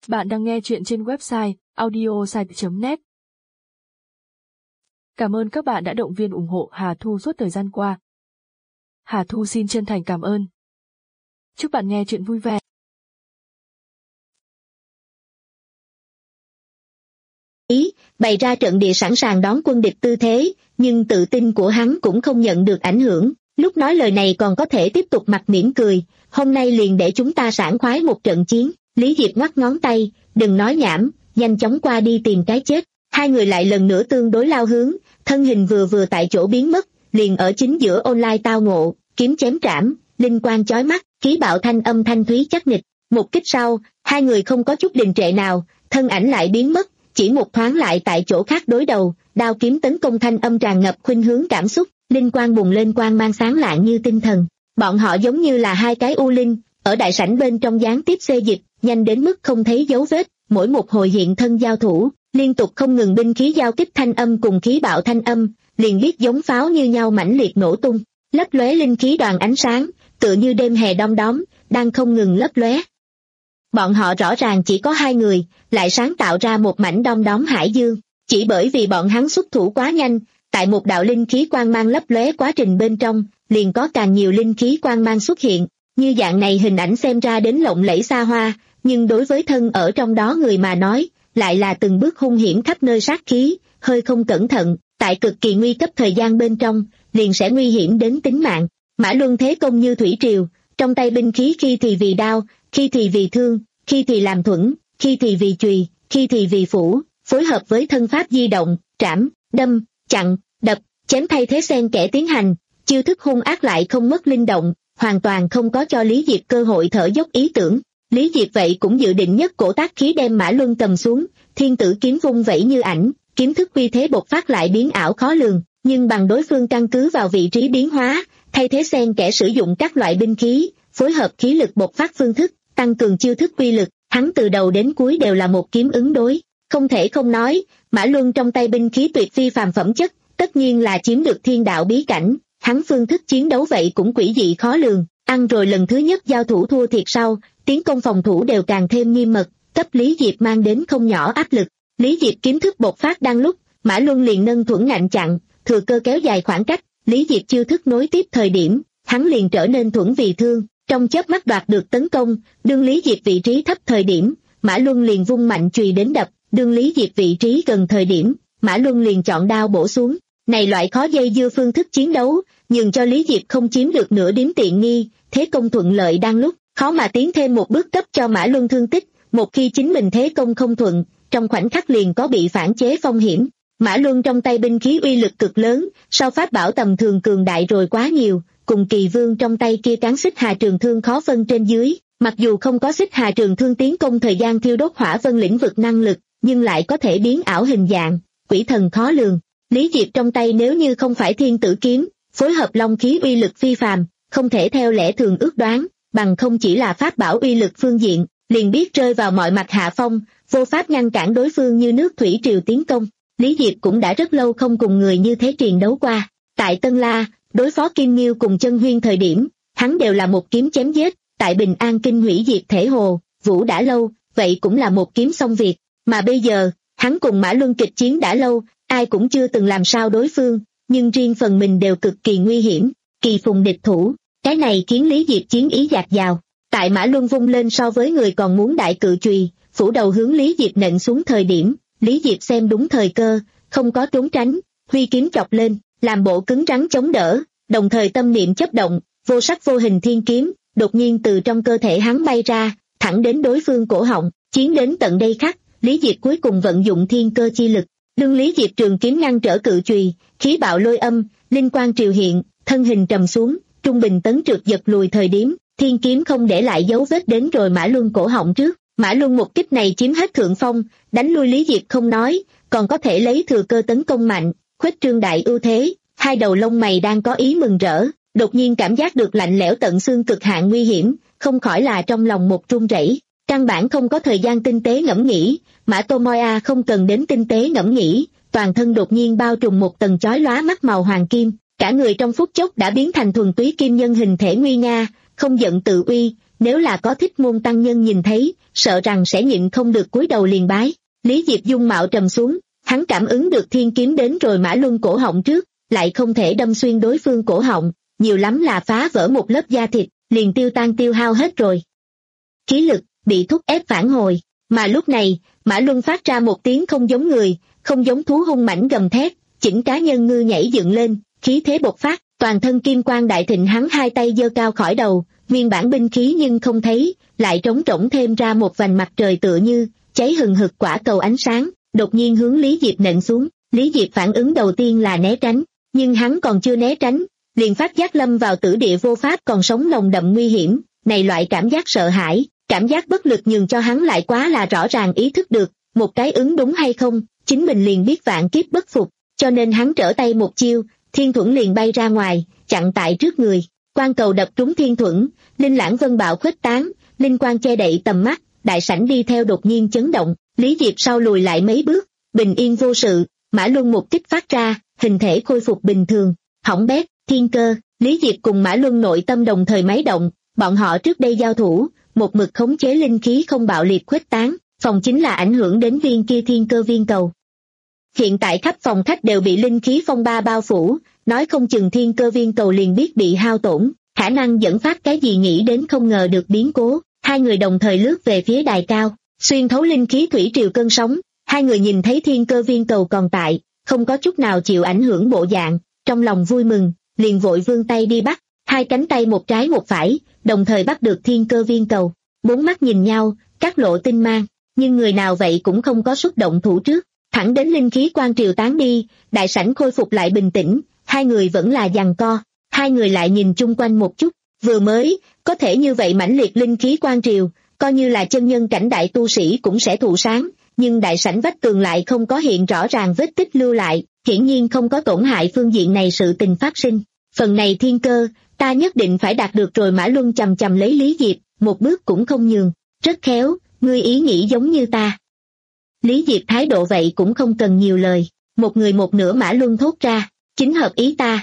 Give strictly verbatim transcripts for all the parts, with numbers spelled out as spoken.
Bạn đang nghe chuyện trên website audiosite chấm net. Cảm ơn các bạn đã động viên ủng hộ Hà Thu suốt thời gian qua. Hà Thu xin chân thành cảm ơn. Chúc bạn nghe chuyện vui vẻ. Ý, bày ra trận địa sẵn sàng đón quân địch tư thế, nhưng tự tin của hắn cũng không nhận được ảnh hưởng. Lúc nói lời này còn có thể tiếp tục mặt mỉm cười, hôm nay liền để chúng ta sảng khoái một trận chiến. Lý Diệp ngoắc ngón tay, đừng nói nhảm, nhanh chóng qua đi tìm cái chết. Hai người lại lần nữa tương đối lao hướng, thân hình vừa vừa tại chỗ biến mất, liền ở chính giữa online tao ngộ, kiếm chém trảm, linh quang chói mắt, khí bạo thanh âm thanh thúy chắc nịch. Một kích sau, hai người không có chút đình trệ nào, thân ảnh lại biến mất, chỉ một thoáng lại tại chỗ khác đối đầu, đao kiếm tấn công thanh âm tràn ngập khuynh hướng cảm xúc, linh quang bùng lên quang mang sáng lạng như tinh thần. Bọn họ giống như là hai cái u linh, ở đại sảnh bên trong gián tiếp xê dịch, nhanh đến mức không thấy dấu vết, mỗi một hồi hiện thân giao thủ, liên tục không ngừng binh khí giao kích thanh âm cùng khí bạo thanh âm, liền biết giống pháo như nhau mãnh liệt nổ tung, lấp lóe linh khí đoàn ánh sáng, tựa như đêm hè đom đóm, đang không ngừng lấp lóe. Bọn họ rõ ràng chỉ có hai người, lại sáng tạo ra một mảnh đom đóm hải dương, chỉ bởi vì bọn hắn xuất thủ quá nhanh, tại một đạo linh khí quang mang lấp lóe quá trình bên trong, liền có càng nhiều linh khí quang mang xuất hiện, như dạng này hình ảnh xem ra đến lộng lẫy xa hoa, nhưng đối với thân ở trong đó người mà nói, lại là từng bước hung hiểm khắp nơi sát khí, hơi không cẩn thận, tại cực kỳ nguy cấp thời gian bên trong, liền sẽ nguy hiểm đến tính mạng. Mã Luân thế công như thủy triều, trong tay binh khí khi thì vì đao, khi thì vì thương, khi thì làm thuẫn, khi thì vì chùy, khi thì vì phủ, phối hợp với thân pháp di động, trảm, đâm, chặn, đập, chém thay thế xen kẽ tiến hành, chiêu thức hung ác lại không mất linh động, hoàn toàn không có cho Lý Diệp cơ hội thở dốc ý tưởng. Lý Diệp vậy cũng dự định nhất cổ tác khí đem Mã Luân cầm xuống, thiên tử kiếm vung vẩy như ảnh, kiếm thức uy thế bộc phát lại biến ảo khó lường, nhưng bằng đối phương căn cứ vào vị trí biến hóa, thay thế xen kẽ sử dụng các loại binh khí, phối hợp khí lực bộc phát phương thức, tăng cường chiêu thức uy lực, hắn từ đầu đến cuối đều là một kiếm ứng đối. Không thể không nói, Mã Luân trong tay binh khí tuyệt phi phàm phẩm chất, tất nhiên là chiếm được thiên đạo bí cảnh, hắn phương thức chiến đấu vậy cũng quỷ dị khó lường, ăn rồi lần thứ nhất giao thủ thua thiệt sau, tiến công phòng thủ đều càng thêm nghiêm mật, cấp Lý Diệp mang đến không nhỏ áp lực. Lý Diệp kiếm thức bộc phát đang lúc, Mã Luân liền nâng thuẫn ngạnh chặn, thừa cơ kéo dài khoảng cách, Lý Diệp chiêu thức nối tiếp thời điểm, hắn liền trở nên thuẫn vì thương, trong chớp mắt đoạt được tấn công, đương Lý Diệp vị trí thấp thời điểm, Mã Luân liền vung mạnh chùy đến đập, đương Lý Diệp vị trí gần thời điểm, Mã Luân liền chọn đao bổ xuống. Này loại khó dây dưa phương thức chiến đấu, nhường cho Lý Diệp không chiếm được nửa điểm tiện nghi, thế công thuận lợi đang lúc, khó mà tiến thêm một bước cấp cho Mã Luân thương tích, một khi chính mình thế công không thuận, trong khoảnh khắc liền có bị phản chế phong hiểm. Mã Luân trong tay binh khí uy lực cực lớn, sau pháp bảo tầm thường cường đại rồi quá nhiều, cùng Kỳ Vương trong tay kia cán xích hà trường thương khó phân trên dưới, mặc dù không có xích hà trường thương tiến công thời gian thiêu đốt hỏa vân lĩnh vực năng lực, nhưng lại có thể biến ảo hình dạng, quỷ thần khó lường. Lý Diệp trong tay nếu như không phải thiên tử kiếm, phối hợp long khí uy lực phi phàm, không thể theo lẽ thường ước đoán, bằng không chỉ là pháp bảo uy lực phương diện, liền biết rơi vào mọi mặt hạ phong, vô pháp ngăn cản đối phương như nước thủy triều tiến công. Lý Diệp cũng đã rất lâu không cùng người như thế triền đấu qua. Tại Tân La, đối phó Kim Nghiêu cùng Chân Huyên thời điểm, hắn đều là một kiếm chém giết, tại Bình An Kinh hủy diệt thể hồ, Vũ đã lâu, vậy cũng là một kiếm xong việc, mà bây giờ, hắn cùng Mã Luân kịch chiến đã lâu, ai cũng chưa từng làm sao đối phương, nhưng riêng phần mình đều cực kỳ nguy hiểm, kỳ phùng địch thủ, cái này khiến Lý Diệp chiến ý dạt dào. Tại Mã Luân vung lên so với người còn muốn đại cự chùy, phủ đầu hướng Lý Diệp nện xuống thời điểm, Lý Diệp xem đúng thời cơ, không có trốn tránh, huy kiếm chọc lên, làm bộ cứng rắn chống đỡ, đồng thời tâm niệm chấp động, vô sắc vô hình thiên kiếm, đột nhiên từ trong cơ thể hắn bay ra, thẳng đến đối phương cổ họng, chiến đến tận đây khắc, Lý Diệp cuối cùng vận dụng thiên cơ chi lực, đương Lý Diệp trường kiếm ngăn trở cự chùy, khí bạo lôi âm, linh quang triều hiện, thân hình trầm xuống, trung bình tấn trượt giật lùi thời điểm, thiên kiếm không để lại dấu vết đến rồi Mã Luân cổ họng trước. Mã Luân một kích này chiếm hết thượng phong, đánh lui Lý Diệp không nói, còn có thể lấy thừa cơ tấn công mạnh, khuếch trương đại ưu thế. Hai đầu lông mày đang có ý mừng rỡ, đột nhiên cảm giác được lạnh lẽo tận xương cực hạn nguy hiểm, không khỏi là trong lòng một run rẩy. Căn bản không có thời gian tinh tế ngẫm nghĩ, Mã Tô Moi A không cần đến tinh tế ngẫm nghĩ, toàn thân đột nhiên bao trùm một tầng chói lóa mắt màu hoàng kim, cả người trong phút chốc đã biến thành thuần túy kim nhân hình thể nguy nga, không giận tự uy, nếu là có thích môn tăng nhân nhìn thấy, sợ rằng sẽ nhịn không được cúi đầu liền bái. Lý Diệp dung mạo trầm xuống, hắn cảm ứng được thiên kiếm đến rồi Mã Luân cổ họng trước, lại không thể đâm xuyên đối phương cổ họng, nhiều lắm là phá vỡ một lớp da thịt, liền tiêu tan tiêu hao hết rồi. Khí lực bị thúc ép phản hồi, mà lúc này, Mã Luân phát ra một tiếng không giống người, không giống thú hung mãnh gầm thét, chỉnh cá nhân ngư nhảy dựng lên, khí thế bộc phát, toàn thân kim quang đại thịnh, hắn hai tay giơ cao khỏi đầu, nguyên bản binh khí nhưng không thấy, lại trống rỗng thêm ra một vành mặt trời tựa như cháy hừng hực quả cầu ánh sáng, đột nhiên hướng Lý Diệp nện xuống. Lý Diệp phản ứng đầu tiên là né tránh, nhưng hắn còn chưa né tránh, liền phát giác lâm vào tử địa vô pháp còn sống nồng đậm nguy hiểm, này loại cảm giác sợ hãi, cảm giác bất lực nhường cho hắn lại quá là rõ ràng ý thức được, một cái ứng đúng hay không, chính mình liền biết vạn kiếp bất phục, cho nên hắn trở tay một chiêu, thiên thuẫn liền bay ra ngoài, chặn tại trước người, quang cầu đập trúng thiên thuẫn, linh lãng vân bạo khuếch tán, linh quang che đậy tầm mắt, đại sảnh đi theo đột nhiên chấn động, Lý Diệp sau lùi lại mấy bước, bình yên vô sự, Mã Luân một kích phát ra, hình thể khôi phục bình thường, hỏng bét, thiên cơ, Lý Diệp cùng Mã Luân nội tâm đồng thời máy động, bọn họ trước đây giao thủ, một mực khống chế linh khí không bạo liệt khuếch tán, phòng chính là ảnh hưởng đến viên kia thiên cơ viên cầu. Hiện tại khắp phòng khách đều bị linh khí phong ba bao phủ, nói không chừng thiên cơ viên cầu liền biết bị hao tổn, khả năng dẫn phát cái gì nghĩ đến không ngờ được biến cố, hai người đồng thời lướt về phía đài cao, xuyên thấu linh khí thủy triều cơn sóng, hai người nhìn thấy thiên cơ viên cầu còn tại, không có chút nào chịu ảnh hưởng bộ dạng, trong lòng vui mừng, liền vội vươn tay đi bắt, hai cánh tay một trái một phải, đồng thời bắt được thiên cơ viên cầu, bốn mắt nhìn nhau, các lộ tinh mang, nhưng người nào vậy cũng không có xúc động thủ trước, thẳng đến linh khí quang triều tán đi, đại sảnh khôi phục lại bình tĩnh, hai người vẫn là giằng co, hai người lại nhìn chung quanh một chút, vừa mới, có thể như vậy mãnh liệt linh khí quang triều, coi như là chân nhân cảnh đại tu sĩ cũng sẽ thụ sáng, nhưng đại sảnh vách tường lại không có hiện rõ ràng vết tích lưu lại, hiển nhiên không có tổn hại phương diện này sự tình phát sinh. Phần này thiên cơ, ta nhất định phải đạt được rồi. Mã Luân chầm chầm lấy Lý Diệp, một bước cũng không nhường, rất khéo, ngươi ý nghĩ giống như ta. Lý Diệp thái độ vậy cũng không cần nhiều lời, một người một nửa. Mã Luân thốt ra, chính hợp ý ta.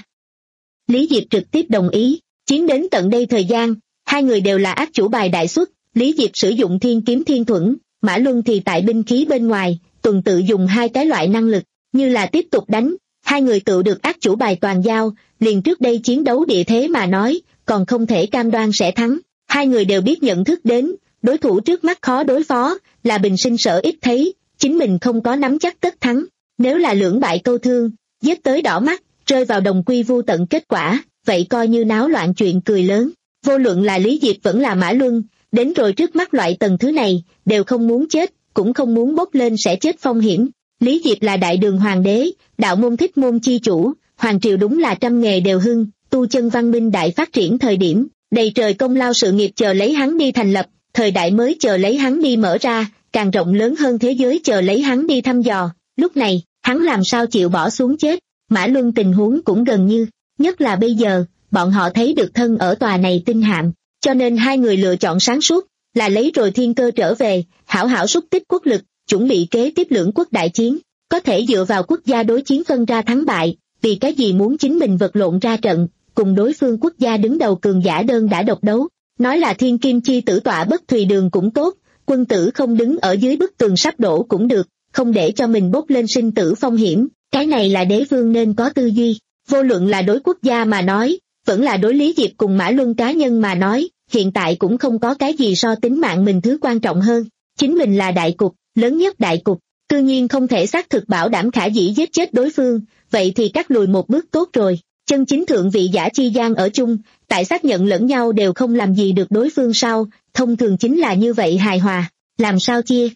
Lý Diệp trực tiếp đồng ý, chiến đến tận đây thời gian, hai người đều là ác chủ bài đại xuất, Lý Diệp sử dụng thiên kiếm thiên thuẫn, Mã Luân thì tại binh khí bên ngoài, tuần tự dùng hai cái loại năng lực, như là tiếp tục đánh, hai người tự được ác chủ bài toàn giao, liền trước đây chiến đấu địa thế mà nói, còn không thể cam đoan sẽ thắng, hai người đều biết nhận thức đến, đối thủ trước mắt khó đối phó, là bình sinh sở ít thấy, chính mình không có nắm chắc tất thắng, nếu là lưỡng bại câu thương, giết tới đỏ mắt, rơi vào đồng quy vu tận kết quả, vậy coi như náo loạn chuyện cười lớn, vô luận là Lý Diệp vẫn là Mã Luân, đến rồi trước mắt loại tầng thứ này, đều không muốn chết, cũng không muốn bốc lên sẽ chết phong hiểm. Lý Diệp là đại đường hoàng đế, đạo môn thích môn chi chủ, hoàng triều đúng là trăm nghề đều hưng, tu chân văn minh đại phát triển thời điểm, đầy trời công lao sự nghiệp chờ lấy hắn đi thành lập, thời đại mới chờ lấy hắn đi mở ra, càng rộng lớn hơn thế giới chờ lấy hắn đi thăm dò, lúc này, hắn làm sao chịu bỏ xuống chết. Mã Luân tình huống cũng gần như, nhất là bây giờ, bọn họ thấy được thân ở tòa này tinh hạm, cho nên hai người lựa chọn sáng suốt, là lấy rồi thiên cơ trở về, hảo hảo xúc tích quốc lực, chuẩn bị kế tiếp lưỡng quốc đại chiến, có thể dựa vào quốc gia đối chiến phân ra thắng bại, vì cái gì muốn chính mình vật lộn ra trận, cùng đối phương quốc gia đứng đầu cường giả đơn đã độc đấu, nói là thiên kim chi tử tọa bất thùy đường cũng tốt, quân tử không đứng ở dưới bức tường sắp đổ cũng được, không để cho mình bốc lên sinh tử phong hiểm, cái này là đế vương nên có tư duy, vô luận là đối quốc gia mà nói, vẫn là đối Lý Diệp cùng Mã Luân cá nhân mà nói, hiện tại cũng không có cái gì so tính mạng mình thứ quan trọng hơn, chính mình là đại cục, lớn nhất đại cục, tự nhiên không thể xác thực bảo đảm khả dĩ giết chết đối phương, vậy thì cắt lùi một bước tốt rồi, chân chính thượng vị giả chi gian ở chung, tại xác nhận lẫn nhau đều không làm gì được đối phương sau, thông thường chính là như vậy hài hòa, làm sao chia?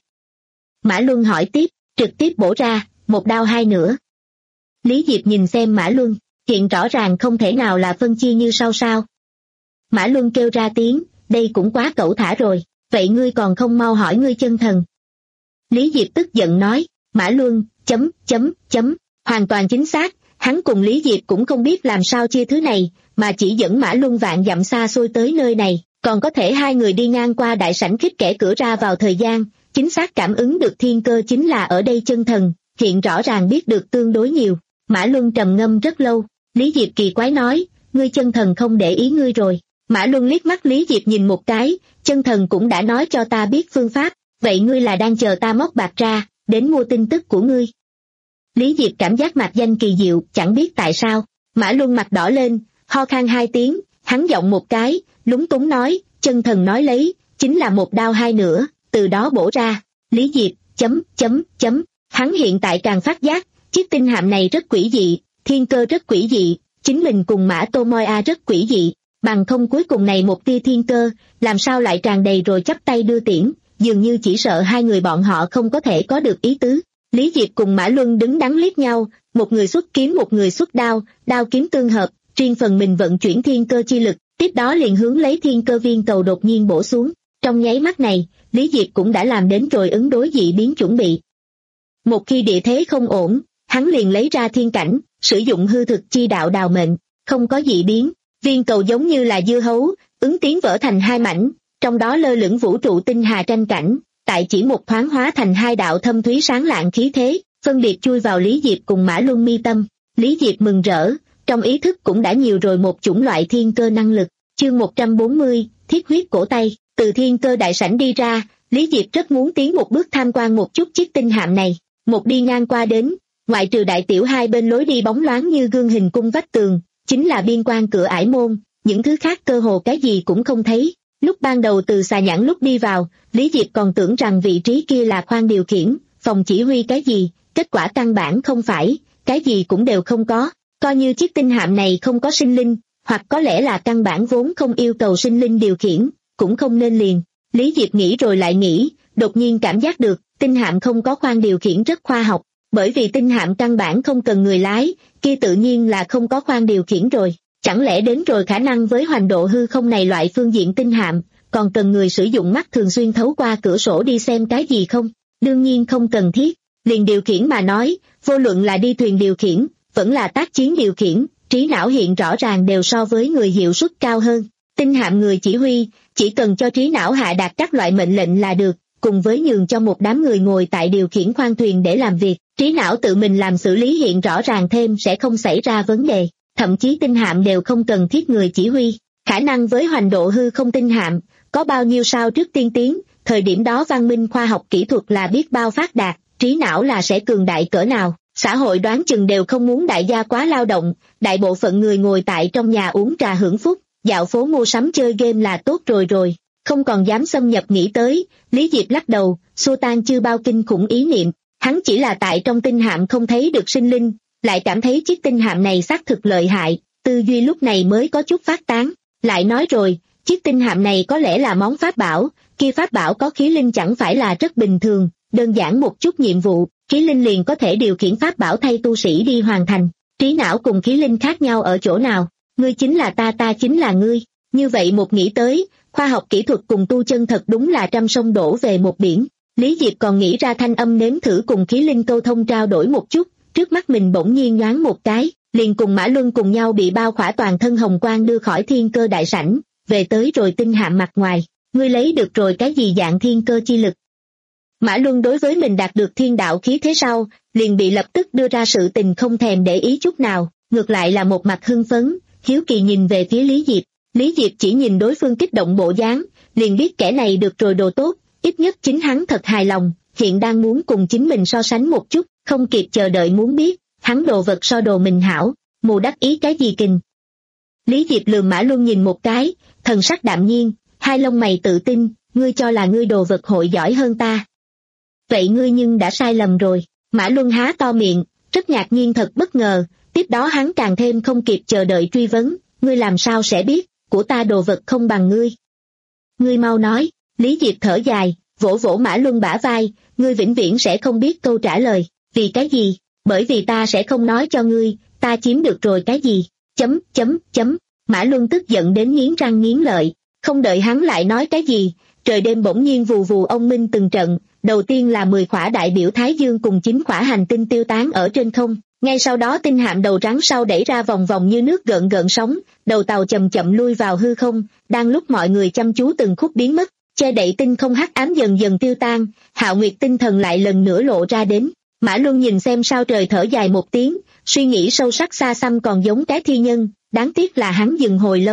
Mã Luân hỏi tiếp, trực tiếp bổ ra, một đao hai nửa. Lý Diệp nhìn xem Mã Luân, hiện rõ ràng không thể nào là phân chia như sau sao. Mã Luân kêu ra tiếng, đây cũng quá cẩu thả rồi, vậy ngươi còn không mau hỏi ngươi chân thần. Lý Diệp tức giận nói, Mã Luân, chấm, chấm, chấm, hoàn toàn chính xác, hắn cùng Lý Diệp cũng không biết làm sao chia thứ này, mà chỉ dẫn Mã Luân vạn dặm xa xôi tới nơi này, còn có thể hai người đi ngang qua đại sảnh khích kẻ cửa ra vào thời gian, chính xác cảm ứng được thiên cơ chính là ở đây chân thần, hiện rõ ràng biết được tương đối nhiều. Mã Luân trầm ngâm rất lâu, Lý Diệp kỳ quái nói, ngươi chân thần không để ý ngươi rồi, Mã Luân liếc mắt Lý Diệp nhìn một cái, chân thần cũng đã nói cho ta biết phương pháp, vậy ngươi là đang chờ ta móc bạc ra, đến mua tin tức của ngươi. Lý Diệp cảm giác mạc danh kỳ diệu, chẳng biết tại sao. Mã Luân mặt đỏ lên, ho khan hai tiếng, hắn giọng một cái, lúng túng nói, chân thần nói lấy, chính là một đao hai nửa, từ đó bổ ra. Lý Diệp, chấm, chấm, chấm, hắn hiện tại càng phát giác, chiếc tinh hạm này rất quỷ dị, thiên cơ rất quỷ dị, chính mình cùng Mã Tô Moi A rất quỷ dị, bằng không cuối cùng này một tia thiên cơ, làm sao lại tràn đầy rồi chắp tay đưa tiễn, dường như chỉ sợ hai người bọn họ không có thể có được ý tứ. Lý Diệp cùng Mã Luân đứng đắn liếc nhau, một người xuất kiếm một người xuất đao, đao kiếm tương hợp, riêng phần mình vận chuyển thiên cơ chi lực, tiếp đó liền hướng lấy thiên cơ viên cầu đột nhiên bổ xuống. Trong nháy mắt này, Lý Diệp cũng đã làm đến rồi ứng đối dị biến chuẩn bị. Một khi địa thế không ổn, hắn liền lấy ra thiên cảnh, sử dụng hư thực chi đạo đào mệnh, không có dị biến, viên cầu giống như là dưa hấu, ứng tiến vỡ thành hai mảnh, trong đó lơ lửng vũ trụ tinh hà tranh cảnh, tại chỉ một thoáng hóa thành hai đạo thâm thúy sáng lạng khí thế, phân biệt chui vào Lý Diệp cùng Mã Luân mi tâm. Lý Diệp mừng rỡ, trong ý thức cũng đã nhiều rồi một chủng loại thiên cơ năng lực. Chương một trăm bốn mươi, thiết huyết cổ tay. Từ thiên cơ đại sảnh đi ra, Lý Diệp rất muốn tiến một bước tham quan một chút chiếc tinh hạm này. Một đi ngang qua đến, ngoại trừ đại tiểu hai bên lối đi bóng loáng như gương hình cung vách tường, chính là biên quan cửa ải môn, những thứ khác cơ hồ cái gì cũng không thấy. Lúc ban đầu từ xà nhãn lúc đi vào, Lý Diệp còn tưởng rằng vị trí kia là khoang điều khiển, phòng chỉ huy cái gì, kết quả căn bản không phải, cái gì cũng đều không có. Coi như chiếc tinh hạm này không có sinh linh, hoặc có lẽ là căn bản vốn không yêu cầu sinh linh điều khiển, cũng không nên liền. Lý Diệp nghĩ rồi lại nghĩ, đột nhiên cảm giác được, tinh hạm không có khoang điều khiển rất khoa học, bởi vì tinh hạm căn bản không cần người lái, kia tự nhiên là không có khoang điều khiển rồi. Chẳng lẽ đến rồi khả năng với hoành độ hư không này loại phương diện tinh hạm, còn cần người sử dụng mắt thường xuyên thấu qua cửa sổ đi xem cái gì không? Đương nhiên không cần thiết. Liền điều khiển mà nói, vô luận là đi thuyền điều khiển, vẫn là tác chiến điều khiển, trí não hiện rõ ràng đều so với người hiệu suất cao hơn. Tinh hạm người chỉ huy, chỉ cần cho trí não hạ đạt các loại mệnh lệnh là được, cùng với nhường cho một đám người ngồi tại điều khiển khoang thuyền để làm việc, trí não tự mình làm xử lý hiện rõ ràng thêm sẽ không xảy ra vấn đề. Thậm chí tinh hạm đều không cần thiết người chỉ huy, khả năng với hoành độ hư không tinh hạm, có bao nhiêu sao trước tiên tiến, thời điểm đó văn minh khoa học kỹ thuật là biết bao phát đạt, trí não là sẽ cường đại cỡ nào, xã hội đoán chừng đều không muốn đại gia quá lao động, đại bộ phận người ngồi tại trong nhà uống trà hưởng phúc, dạo phố mua sắm chơi game là tốt rồi rồi, không còn dám xâm nhập nghĩ tới. Lý Diệp lắc đầu, xua tan chưa bao kinh khủng ý niệm, hắn chỉ là tại trong tinh hạm không thấy được sinh linh, lại cảm thấy chiếc tinh hạm này xác thực lợi hại, tư duy lúc này mới có chút phát tán. Lại nói rồi, chiếc tinh hạm này có lẽ là món pháp bảo, kia pháp bảo có khí linh chẳng phải là rất bình thường, đơn giản một chút nhiệm vụ, khí linh liền có thể điều khiển pháp bảo thay tu sĩ đi hoàn thành. Trí não cùng khí linh khác nhau ở chỗ nào? Ngươi chính là ta, ta chính là ngươi. Như vậy một nghĩ tới, khoa học kỹ thuật cùng tu chân thật đúng là trăm sông đổ về một biển. Lý Diệp còn nghĩ ra thanh âm nếm thử cùng khí linh câu thông trao đổi một chút, trước mắt mình bỗng nhiên nhoáng một cái, liền cùng Mã Luân cùng nhau bị bao khỏa toàn thân hồng quang đưa khỏi thiên cơ đại sảnh, về tới rồi tinh hạm mặt ngoài. Ngươi lấy được rồi cái gì dạng thiên cơ chi lực? Mã Luân đối với mình đạt được thiên đạo khí thế sau, liền bị lập tức đưa ra sự tình không thèm để ý chút nào, ngược lại là một mặt hưng phấn, hiếu kỳ nhìn về phía Lý Diệp. Lý Diệp chỉ nhìn đối phương kích động bộ dáng, liền biết kẻ này được rồi đồ tốt, ít nhất chính hắn thật hài lòng, hiện đang muốn cùng chính mình so sánh một chút, không kịp chờ đợi muốn biết, hắn đồ vật so đồ mình hảo, mù đắc ý cái gì kình. Lý Diệp lườm Mã Luân nhìn một cái, thần sắc đạm nhiên, hai lông mày tự tin, ngươi cho là ngươi đồ vật hội giỏi hơn ta. Vậy ngươi nhưng đã sai lầm rồi. Mã Luân há to miệng, rất ngạc nhiên thật bất ngờ, tiếp đó hắn càng thêm không kịp chờ đợi truy vấn, ngươi làm sao sẽ biết, của ta đồ vật không bằng ngươi. Ngươi mau nói. Lý Diệp thở dài, vỗ vỗ Mã Luân bả vai, ngươi vĩnh viễn sẽ không biết câu trả lời. Vì cái gì? Bởi vì ta sẽ không nói cho ngươi, ta chiếm được rồi cái gì? Chấm, chấm, chấm. Mã Luân tức giận đến nghiến răng nghiến lợi, không đợi hắn lại nói cái gì, trời đêm bỗng nhiên vù vù ông minh từng trận, đầu tiên là mười khỏa đại biểu Thái Dương cùng chín khỏa hành tinh tiêu tán ở trên không, ngay sau đó tinh hạm đầu rắn sau đẩy ra vòng vòng như nước gợn gợn sóng, đầu tàu chậm chậm lui vào hư không, đang lúc mọi người chăm chú từng khúc biến mất, che đậy tinh không hắc ám dần dần tiêu tan, Hạo Nguyệt tinh thần lại lần nữa lộ ra đến. Mã Luân nhìn xem sao trời thở dài một tiếng, suy nghĩ sâu sắc xa xăm còn giống cái thi nhân, đáng tiếc là hắn dừng hồi lâu,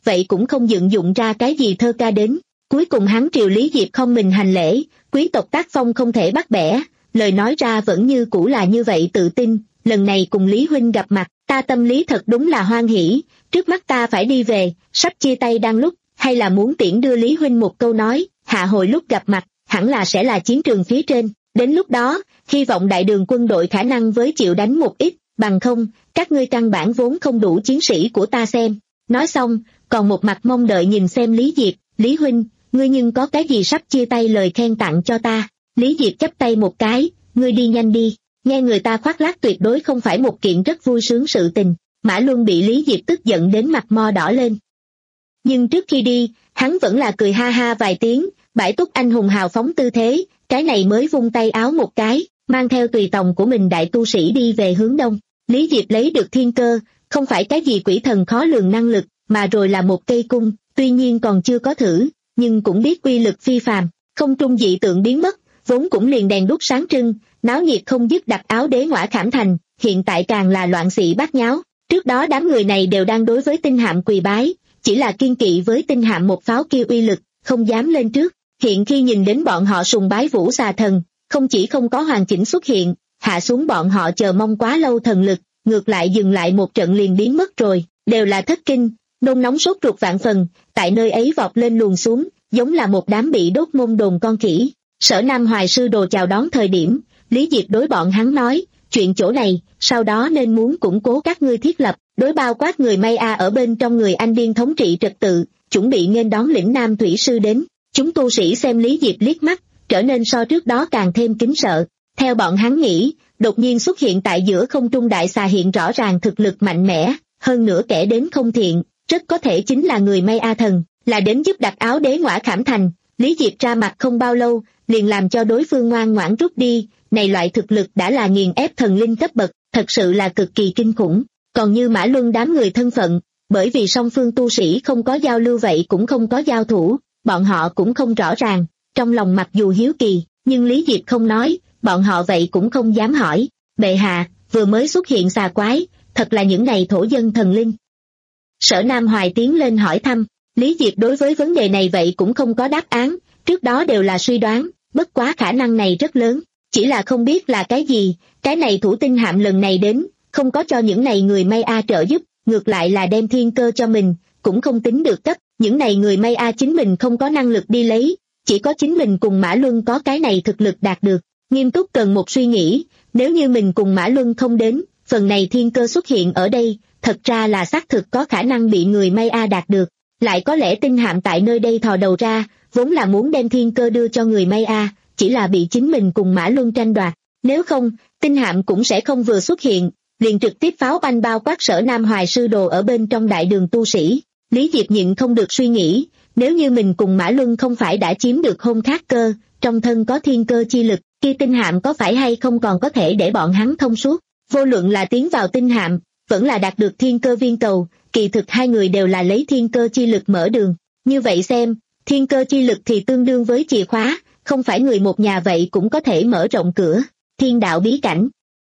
vậy cũng không dựng dụng ra cái gì thơ ca đến. Cuối cùng hắn triều Lý Diệp không mình hành lễ, quý tộc tác phong không thể bắt bẻ, lời nói ra vẫn như cũ là như vậy tự tin, lần này cùng Lý huynh gặp mặt, ta tâm lý thật đúng là hoan hỉ, trước mắt ta phải đi về, sắp chia tay đang lúc, hay là muốn tiễn đưa Lý huynh một câu nói, hạ hồi lúc gặp mặt, hẳn là sẽ là chiến trường phía trên, đến lúc đó, hy vọng đại đường quân đội khả năng với chịu đánh một ít, bằng không, các ngươi căn bản vốn không đủ chiến sĩ của ta xem. Nói xong, còn một mặt mong đợi nhìn xem Lý Diệp, Lý huynh, ngươi nhưng có cái gì sắp chia tay lời khen tặng cho ta. Lý Diệp chắp tay một cái, ngươi đi nhanh đi, nghe người ta khoác lác tuyệt đối không phải một kiện rất vui sướng sự tình. Mã Luân bị Lý Diệp tức giận đến mặt mo đỏ lên. Nhưng trước khi đi, hắn vẫn là cười ha ha vài tiếng, bãi túc anh hùng hào phóng tư thế, cái này mới vung tay áo một cái, mang theo tùy tòng của mình đại tu sĩ đi về hướng đông. Lý Diệp lấy được thiên cơ, không phải cái gì quỷ thần khó lường năng lực, mà rồi là một cây cung, tuy nhiên còn chưa có thử, nhưng cũng biết uy lực phi phàm, không trung dị tượng biến mất, vốn cũng liền đèn đuốc sáng trưng, náo nhiệt không dứt đặt áo đế ngõa khảm thành, hiện tại càng là loạn xị bát nháo. Trước đó đám người này đều đang đối với tinh hạm quỳ bái, chỉ là kiên kỵ với tinh hạm một pháo kia uy lực, không dám lên trước. Hiện khi nhìn đến bọn họ sùng bái vũ xà thần, không chỉ không có hoàn chỉnh xuất hiện, hạ xuống bọn họ chờ mong quá lâu thần lực, ngược lại dừng lại một trận liền biến mất rồi, đều là thất kinh, nôn nóng sốt ruột vạn phần, tại nơi ấy vọt lên luồn xuống, giống là một đám bị đốt môn đồn con khỉ. Sở Nam Hoài sư đồ chào đón thời điểm, Lý Diệp đối bọn hắn nói, chuyện chỗ này, sau đó nên muốn củng cố các ngươi thiết lập, đối bao quát người May A ở bên trong người Anh Điên thống trị trật tự, chuẩn bị nghênh đón lĩnh Nam Thủy Sư đến. Chúng tu sĩ xem Lý Diệp liếc mắt, trở nên so trước đó càng thêm kính sợ. Theo bọn hắn nghĩ, đột nhiên xuất hiện tại giữa không trung đại xà hiện rõ ràng thực lực mạnh mẽ, hơn nữa kẻ đến không thiện, rất có thể chính là người May A thần, là đến giúp đặt áo đế ngõa khảm thành. Lý Diệp ra mặt không bao lâu, liền làm cho đối phương ngoan ngoãn rút đi, này loại thực lực đã là nghiền ép thần linh cấp bậc, thật sự là cực kỳ kinh khủng. Còn như Mã Luân đám người thân phận, bởi vì song phương tu sĩ không có giao lưu vậy cũng không có giao thủ, bọn họ cũng không rõ ràng, trong lòng mặc dù hiếu kỳ, nhưng Lý Diệp không nói, bọn họ vậy cũng không dám hỏi. Bệ hạ, vừa mới xuất hiện xà quái, thật là những này thổ dân thần linh. Sở Nam Hoài tiến lên hỏi thăm, Lý Diệp đối với vấn đề này vậy cũng không có đáp án, trước đó đều là suy đoán, bất quá khả năng này rất lớn, chỉ là không biết là cái gì. Cái này thủ tinh hạm lần này đến, không có cho những này người May A trợ giúp, ngược lại là đem thiên cơ cho mình, cũng không tính được cấp, những này người May A chính mình không có năng lực đi lấy, chỉ có chính mình cùng Mã Luân có cái này thực lực đạt được. Nghiêm túc cần một suy nghĩ, nếu như mình cùng Mã Luân không đến, phần này thiên cơ xuất hiện ở đây, thật ra là xác thực có khả năng bị người May A đạt được, lại có lẽ tinh hạm tại nơi đây thò đầu ra, vốn là muốn đem thiên cơ đưa cho người May A, chỉ là bị chính mình cùng Mã Luân tranh đoạt, nếu không, tinh hạm cũng sẽ không vừa xuất hiện, liền trực tiếp pháo banh bao quát Sở Nam Hoài sư đồ ở bên trong đại đường tu sĩ. Lý Diệp nhịn không được suy nghĩ, nếu như mình cùng Mã Luân không phải đã chiếm được hôn khát cơ, trong thân có thiên cơ chi lực, kia tinh hạm có phải hay không còn có thể để bọn hắn thông suốt, vô luận là tiến vào tinh hạm, vẫn là đạt được thiên cơ viên cầu, kỳ thực hai người đều là lấy thiên cơ chi lực mở đường. Như vậy xem, thiên cơ chi lực thì tương đương với chìa khóa, không phải người một nhà vậy cũng có thể mở rộng cửa. Thiên đạo bí cảnh.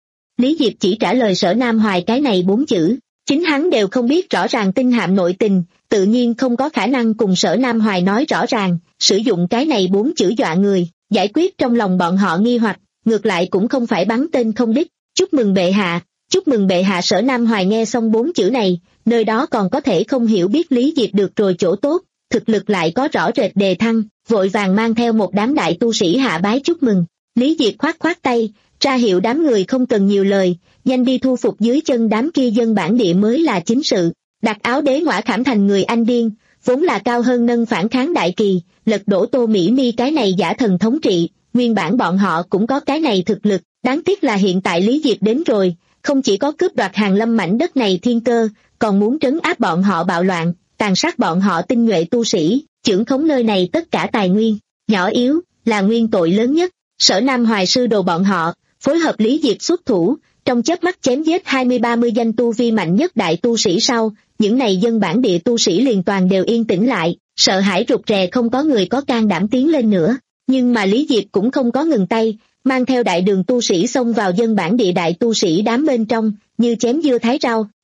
Lý Diệp chỉ trả lời Sở Nam Hoài cái này bốn chữ, chính hắn đều không biết rõ ràng tinh hạm nội tình, tự nhiên không có khả năng cùng Sở Nam Hoài nói rõ ràng, sử dụng cái này bốn chữ dọa người, giải quyết trong lòng bọn họ nghi hoặc, ngược lại cũng không phải bắn tên không đích. Chúc mừng bệ hạ, chúc mừng bệ hạ. Sở Nam Hoài nghe xong bốn chữ này, nơi đó còn có thể không hiểu biết Lý Diệp được rồi chỗ tốt, thực lực lại có rõ rệt đề thăng, vội vàng mang theo một đám đại tu sĩ hạ bái chúc mừng. Lý Diệp khoát khoát tay, ra hiệu đám người không cần nhiều lời, nhanh đi thu phục dưới chân đám kia dân bản địa mới là chính sự. Đặt áo đế ngõa khảm thành người Anh Điên, vốn là cao hơn nâng phản kháng đại kỳ, lật đổ Tô Mỹ Mi cái này giả thần thống trị, nguyên bản bọn họ cũng có cái này thực lực, đáng tiếc là hiện tại Lý Diệp đến rồi, không chỉ có cướp đoạt hàng lâm mảnh đất này thiên cơ, còn muốn trấn áp bọn họ bạo loạn, tàn sát bọn họ tinh nhuệ tu sĩ, chưởng khống nơi này tất cả tài nguyên, nhỏ yếu, là nguyên tội lớn nhất. Sở Nam Hoài sư đồ bọn họ, phối hợp Lý Diệp xuất thủ, trong chớp mắt chém giết hai mươi ba mươi danh tu vi mạnh nhất đại tu sĩ sau, những này dân bản địa tu sĩ liền toàn đều yên tĩnh lại, sợ hãi rụt rè không có người có can đảm tiến lên nữa. Nhưng mà Lý Diệp cũng không có ngừng tay, mang theo đại đường tu sĩ xông vào dân bản địa đại tu sĩ đám bên trong, như chém dưa thái rau,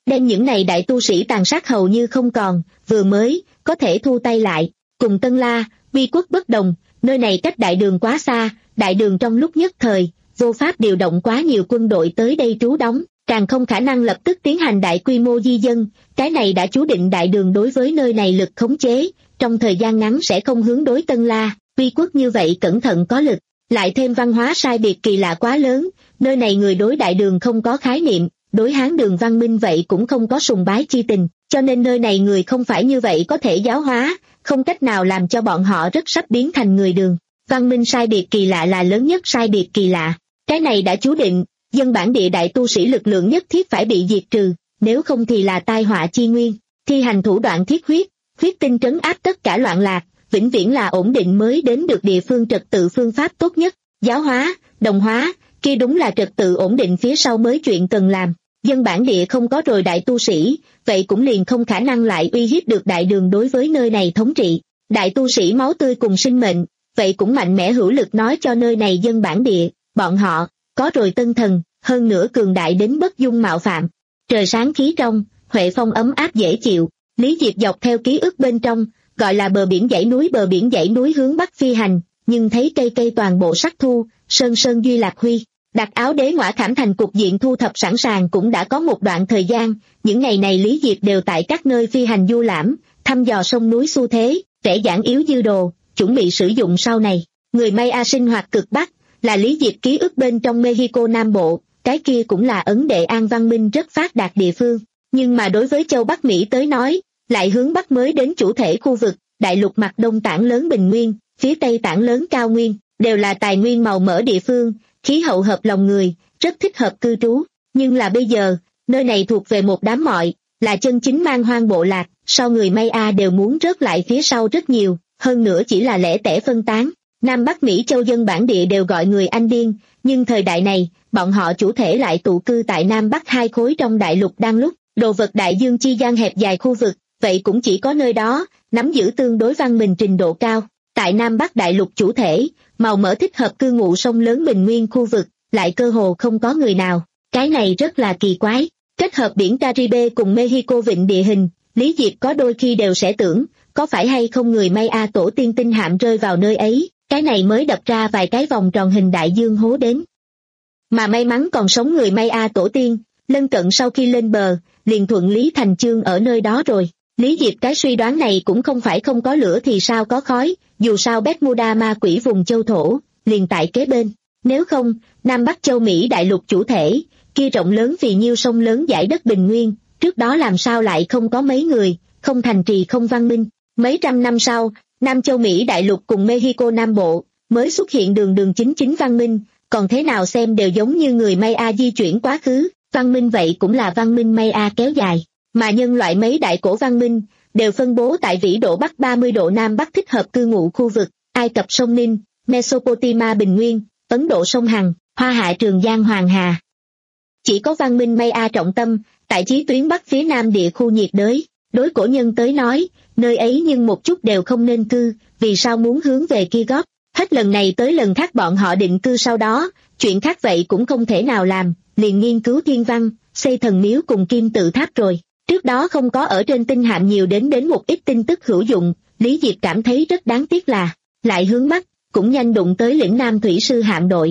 đem những này đại tu sĩ tàn sát hầu như không còn, vừa mới có thể thu tay lại. Cùng Tân La, Uy Quốc bất đồng, nơi này cách đại đường quá xa, đại đường trong lúc nhất thời vô pháp điều động quá nhiều quân đội tới đây trú đóng, càng không khả năng lập tức tiến hành đại quy mô di dân. Cái này đã chú định đại đường đối với nơi này lực khống chế, trong thời gian ngắn sẽ không hướng đối Tân La, Uy Quốc như vậy cẩn thận có lực. Lại thêm văn hóa sai biệt kỳ lạ quá lớn, nơi này người đối đại đường không có khái niệm, đối Hán đường văn minh vậy cũng không có sùng bái chi tình, cho nên nơi này người không phải như vậy có thể giáo hóa, không cách nào làm cho bọn họ rất sắp biến thành người đường. Văn minh sai biệt kỳ lạ là lớn nhất sai biệt kỳ lạ. Cái này đã chú định, dân bản địa đại tu sĩ lực lượng nhất thiết phải bị diệt trừ, nếu không thì là tai họa chi nguyên. Thi hành thủ đoạn thiết huyết, huyết tinh trấn áp tất cả loạn lạc, vĩnh viễn là ổn định mới đến được địa phương trật tự phương pháp tốt nhất. Giáo hóa, đồng hóa, kia đúng là trật tự ổn định phía sau mới chuyện cần làm. Dân bản địa không có rồi đại tu sĩ, vậy cũng liền không khả năng lại uy hiếp được đại đường đối với nơi này thống trị. Đại tu sĩ máu tươi cùng sinh mệnh, vậy cũng mạnh mẽ hữu lực nói cho nơi này dân bản địa, bọn họ có rồi tân thần, hơn nữa cường đại đến bất dung mạo phạm. Trời sáng khí trong, huệ phong ấm áp dễ chịu. Lý Diệp dọc theo ký ức bên trong, gọi là bờ biển dãy núi bờ biển dãy núi hướng bắc phi hành, nhưng thấy cây cây toàn bộ sắc thu, sơn sơn duy lạc huy. Đặt áo đế ngõa khảm thành cục diện thu thập sẵn sàng cũng đã có một đoạn thời gian, những ngày này Lý Diệp đều tại các nơi phi hành du lãm, thăm dò sông núi xu thế, vẽ giản yếu dư đồ, chuẩn bị sử dụng sau này. Người Maya sinh hoạt cực Bắc, là Lý Diệp ký ức bên trong Mexico Nam Bộ, cái kia cũng là Ấn Đệ An văn minh rất phát đạt địa phương, nhưng mà đối với châu Bắc Mỹ tới nói, lại hướng Bắc mới đến chủ thể khu vực, đại lục mặt đông tảng lớn bình nguyên, phía tây tảng lớn cao nguyên, đều là tài nguyên màu mỡ địa phương, khí hậu hợp lòng người, rất thích hợp cư trú, nhưng là bây giờ, nơi này thuộc về một đám mọi, là chân chính man hoang bộ lạc, sau người Maya đều muốn rớt lại phía sau rất nhiều, hơn nữa chỉ là lẻ tẻ phân tán. Nam Bắc Mỹ châu dân bản địa đều gọi người Anh điên, nhưng thời đại này, bọn họ chủ thể lại tụ cư tại Nam Bắc hai khối trong đại lục đang lúc, đồ vật đại dương chi gian hẹp dài khu vực, vậy cũng chỉ có nơi đó, nắm giữ tương đối văn minh trình độ cao. Tại Nam Bắc đại lục chủ thể, màu mỡ thích hợp cư ngụ sông lớn bình nguyên khu vực, lại cơ hồ không có người nào. Cái này rất là kỳ quái. Kết hợp biển Caribe cùng Mexico vịnh địa hình, Lý Diệp có đôi khi đều sẽ tưởng, có phải hay không người Maya tổ tiên tinh hạm rơi vào nơi ấy, cái này mới đập ra vài cái vòng tròn hình đại dương hố đến. Mà may mắn còn sống người Maya tổ tiên, lân cận sau khi lên bờ, liền thuận lý thành chương ở nơi đó rồi. Lý Diệp cái suy đoán này cũng không phải không có lửa thì sao có khói, dù sao Bermuda ma quỷ vùng châu thổ, liền tại kế bên. Nếu không, Nam Bắc châu Mỹ đại lục chủ thể, kia rộng lớn vì nhiêu sông lớn dải đất bình nguyên, trước đó làm sao lại không có mấy người, không thành trì không văn minh. Mấy trăm năm sau, Nam châu Mỹ đại lục cùng Mexico Nam Bộ, mới xuất hiện đường đường chính chính văn minh, còn thế nào xem đều giống như người Maya di chuyển quá khứ, văn minh vậy cũng là văn minh Maya kéo dài. Mà nhân loại mấy đại cổ văn minh, đều phân bố tại vĩ độ Bắc ba mươi độ Nam Bắc thích hợp cư ngụ khu vực, Ai Cập sông Ninh, Mesopotamia Bình Nguyên, Ấn Độ sông Hằng, Hoa Hạ Trường Giang Hoàng Hà. Chỉ có văn minh Maya trọng tâm, tại chí tuyến Bắc phía Nam địa khu nhiệt đới, đối cổ nhân tới nói, nơi ấy nhưng một chút đều không nên cư, vì sao muốn hướng về kia góp, hết lần này tới lần khác bọn họ định cư sau đó, chuyện khác vậy cũng không thể nào làm, liền nghiên cứu thiên văn, xây thần miếu cùng kim tự tháp rồi. Trước đó không có ở trên tinh hạm nhiều đến đến một ít tin tức hữu dụng, Lý Diệp cảm thấy rất đáng tiếc là, lại hướng Bắc, cũng nhanh đụng tới lĩnh Nam Thủy Sư hạm đội.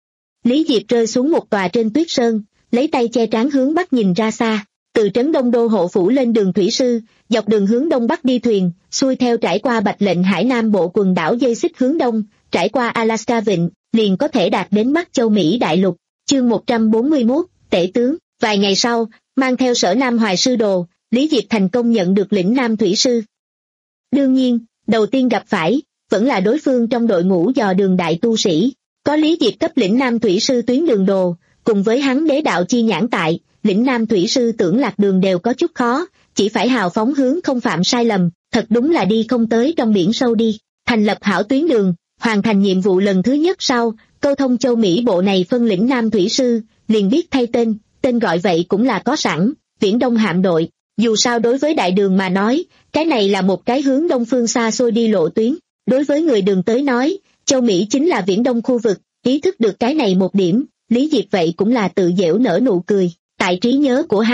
Lý Diệp rơi xuống một tòa trên tuyết sơn, lấy tay che trán hướng Bắc nhìn ra xa, từ trấn Đông Đô hộ phủ lên đường Thủy Sư, dọc đường hướng Đông Bắc đi thuyền, xuôi theo trải qua Bạch Lệnh Hải Nam bộ quần đảo dây xích hướng Đông, trải qua Alaska Vịnh, liền có thể đạt đến Bắc châu Mỹ đại lục. Chương một trăm bốn mươi mốt, Tể tướng. Vài ngày sau, mang theo Sở Nam Hoài Sư đồ, Lý Diệp thành công nhận được lĩnh Nam Thủy Sư. Đương nhiên, đầu tiên gặp phải, vẫn là đối phương trong đội ngũ dò đường đại tu sĩ. Có Lý Diệp cấp lĩnh Nam Thủy Sư tuyến đường đồ, cùng với hắn đế đạo chi nhãn tại, lĩnh Nam Thủy Sư tưởng lạc đường đều có chút khó, chỉ phải hào phóng hướng không phạm sai lầm, thật đúng là đi không tới trong biển sâu đi. Thành lập hảo tuyến đường, hoàn thành nhiệm vụ lần thứ nhất sau, câu thông châu Mỹ bộ này phân lĩnh Nam Thủy Sư, liền biết thay tên, tên gọi vậy cũng là có sẵn, Viễn Đông hạm đội. Dù sao đối với đại đường mà nói, cái này là một cái hướng đông phương xa xôi đi lộ tuyến. Đối với người đường tới nói, châu Mỹ chính là Viễn Đông khu vực, ý thức được cái này một điểm, Lý Diệp vậy cũng là tự dễu nở nụ cười. Tại trí nhớ của hắn,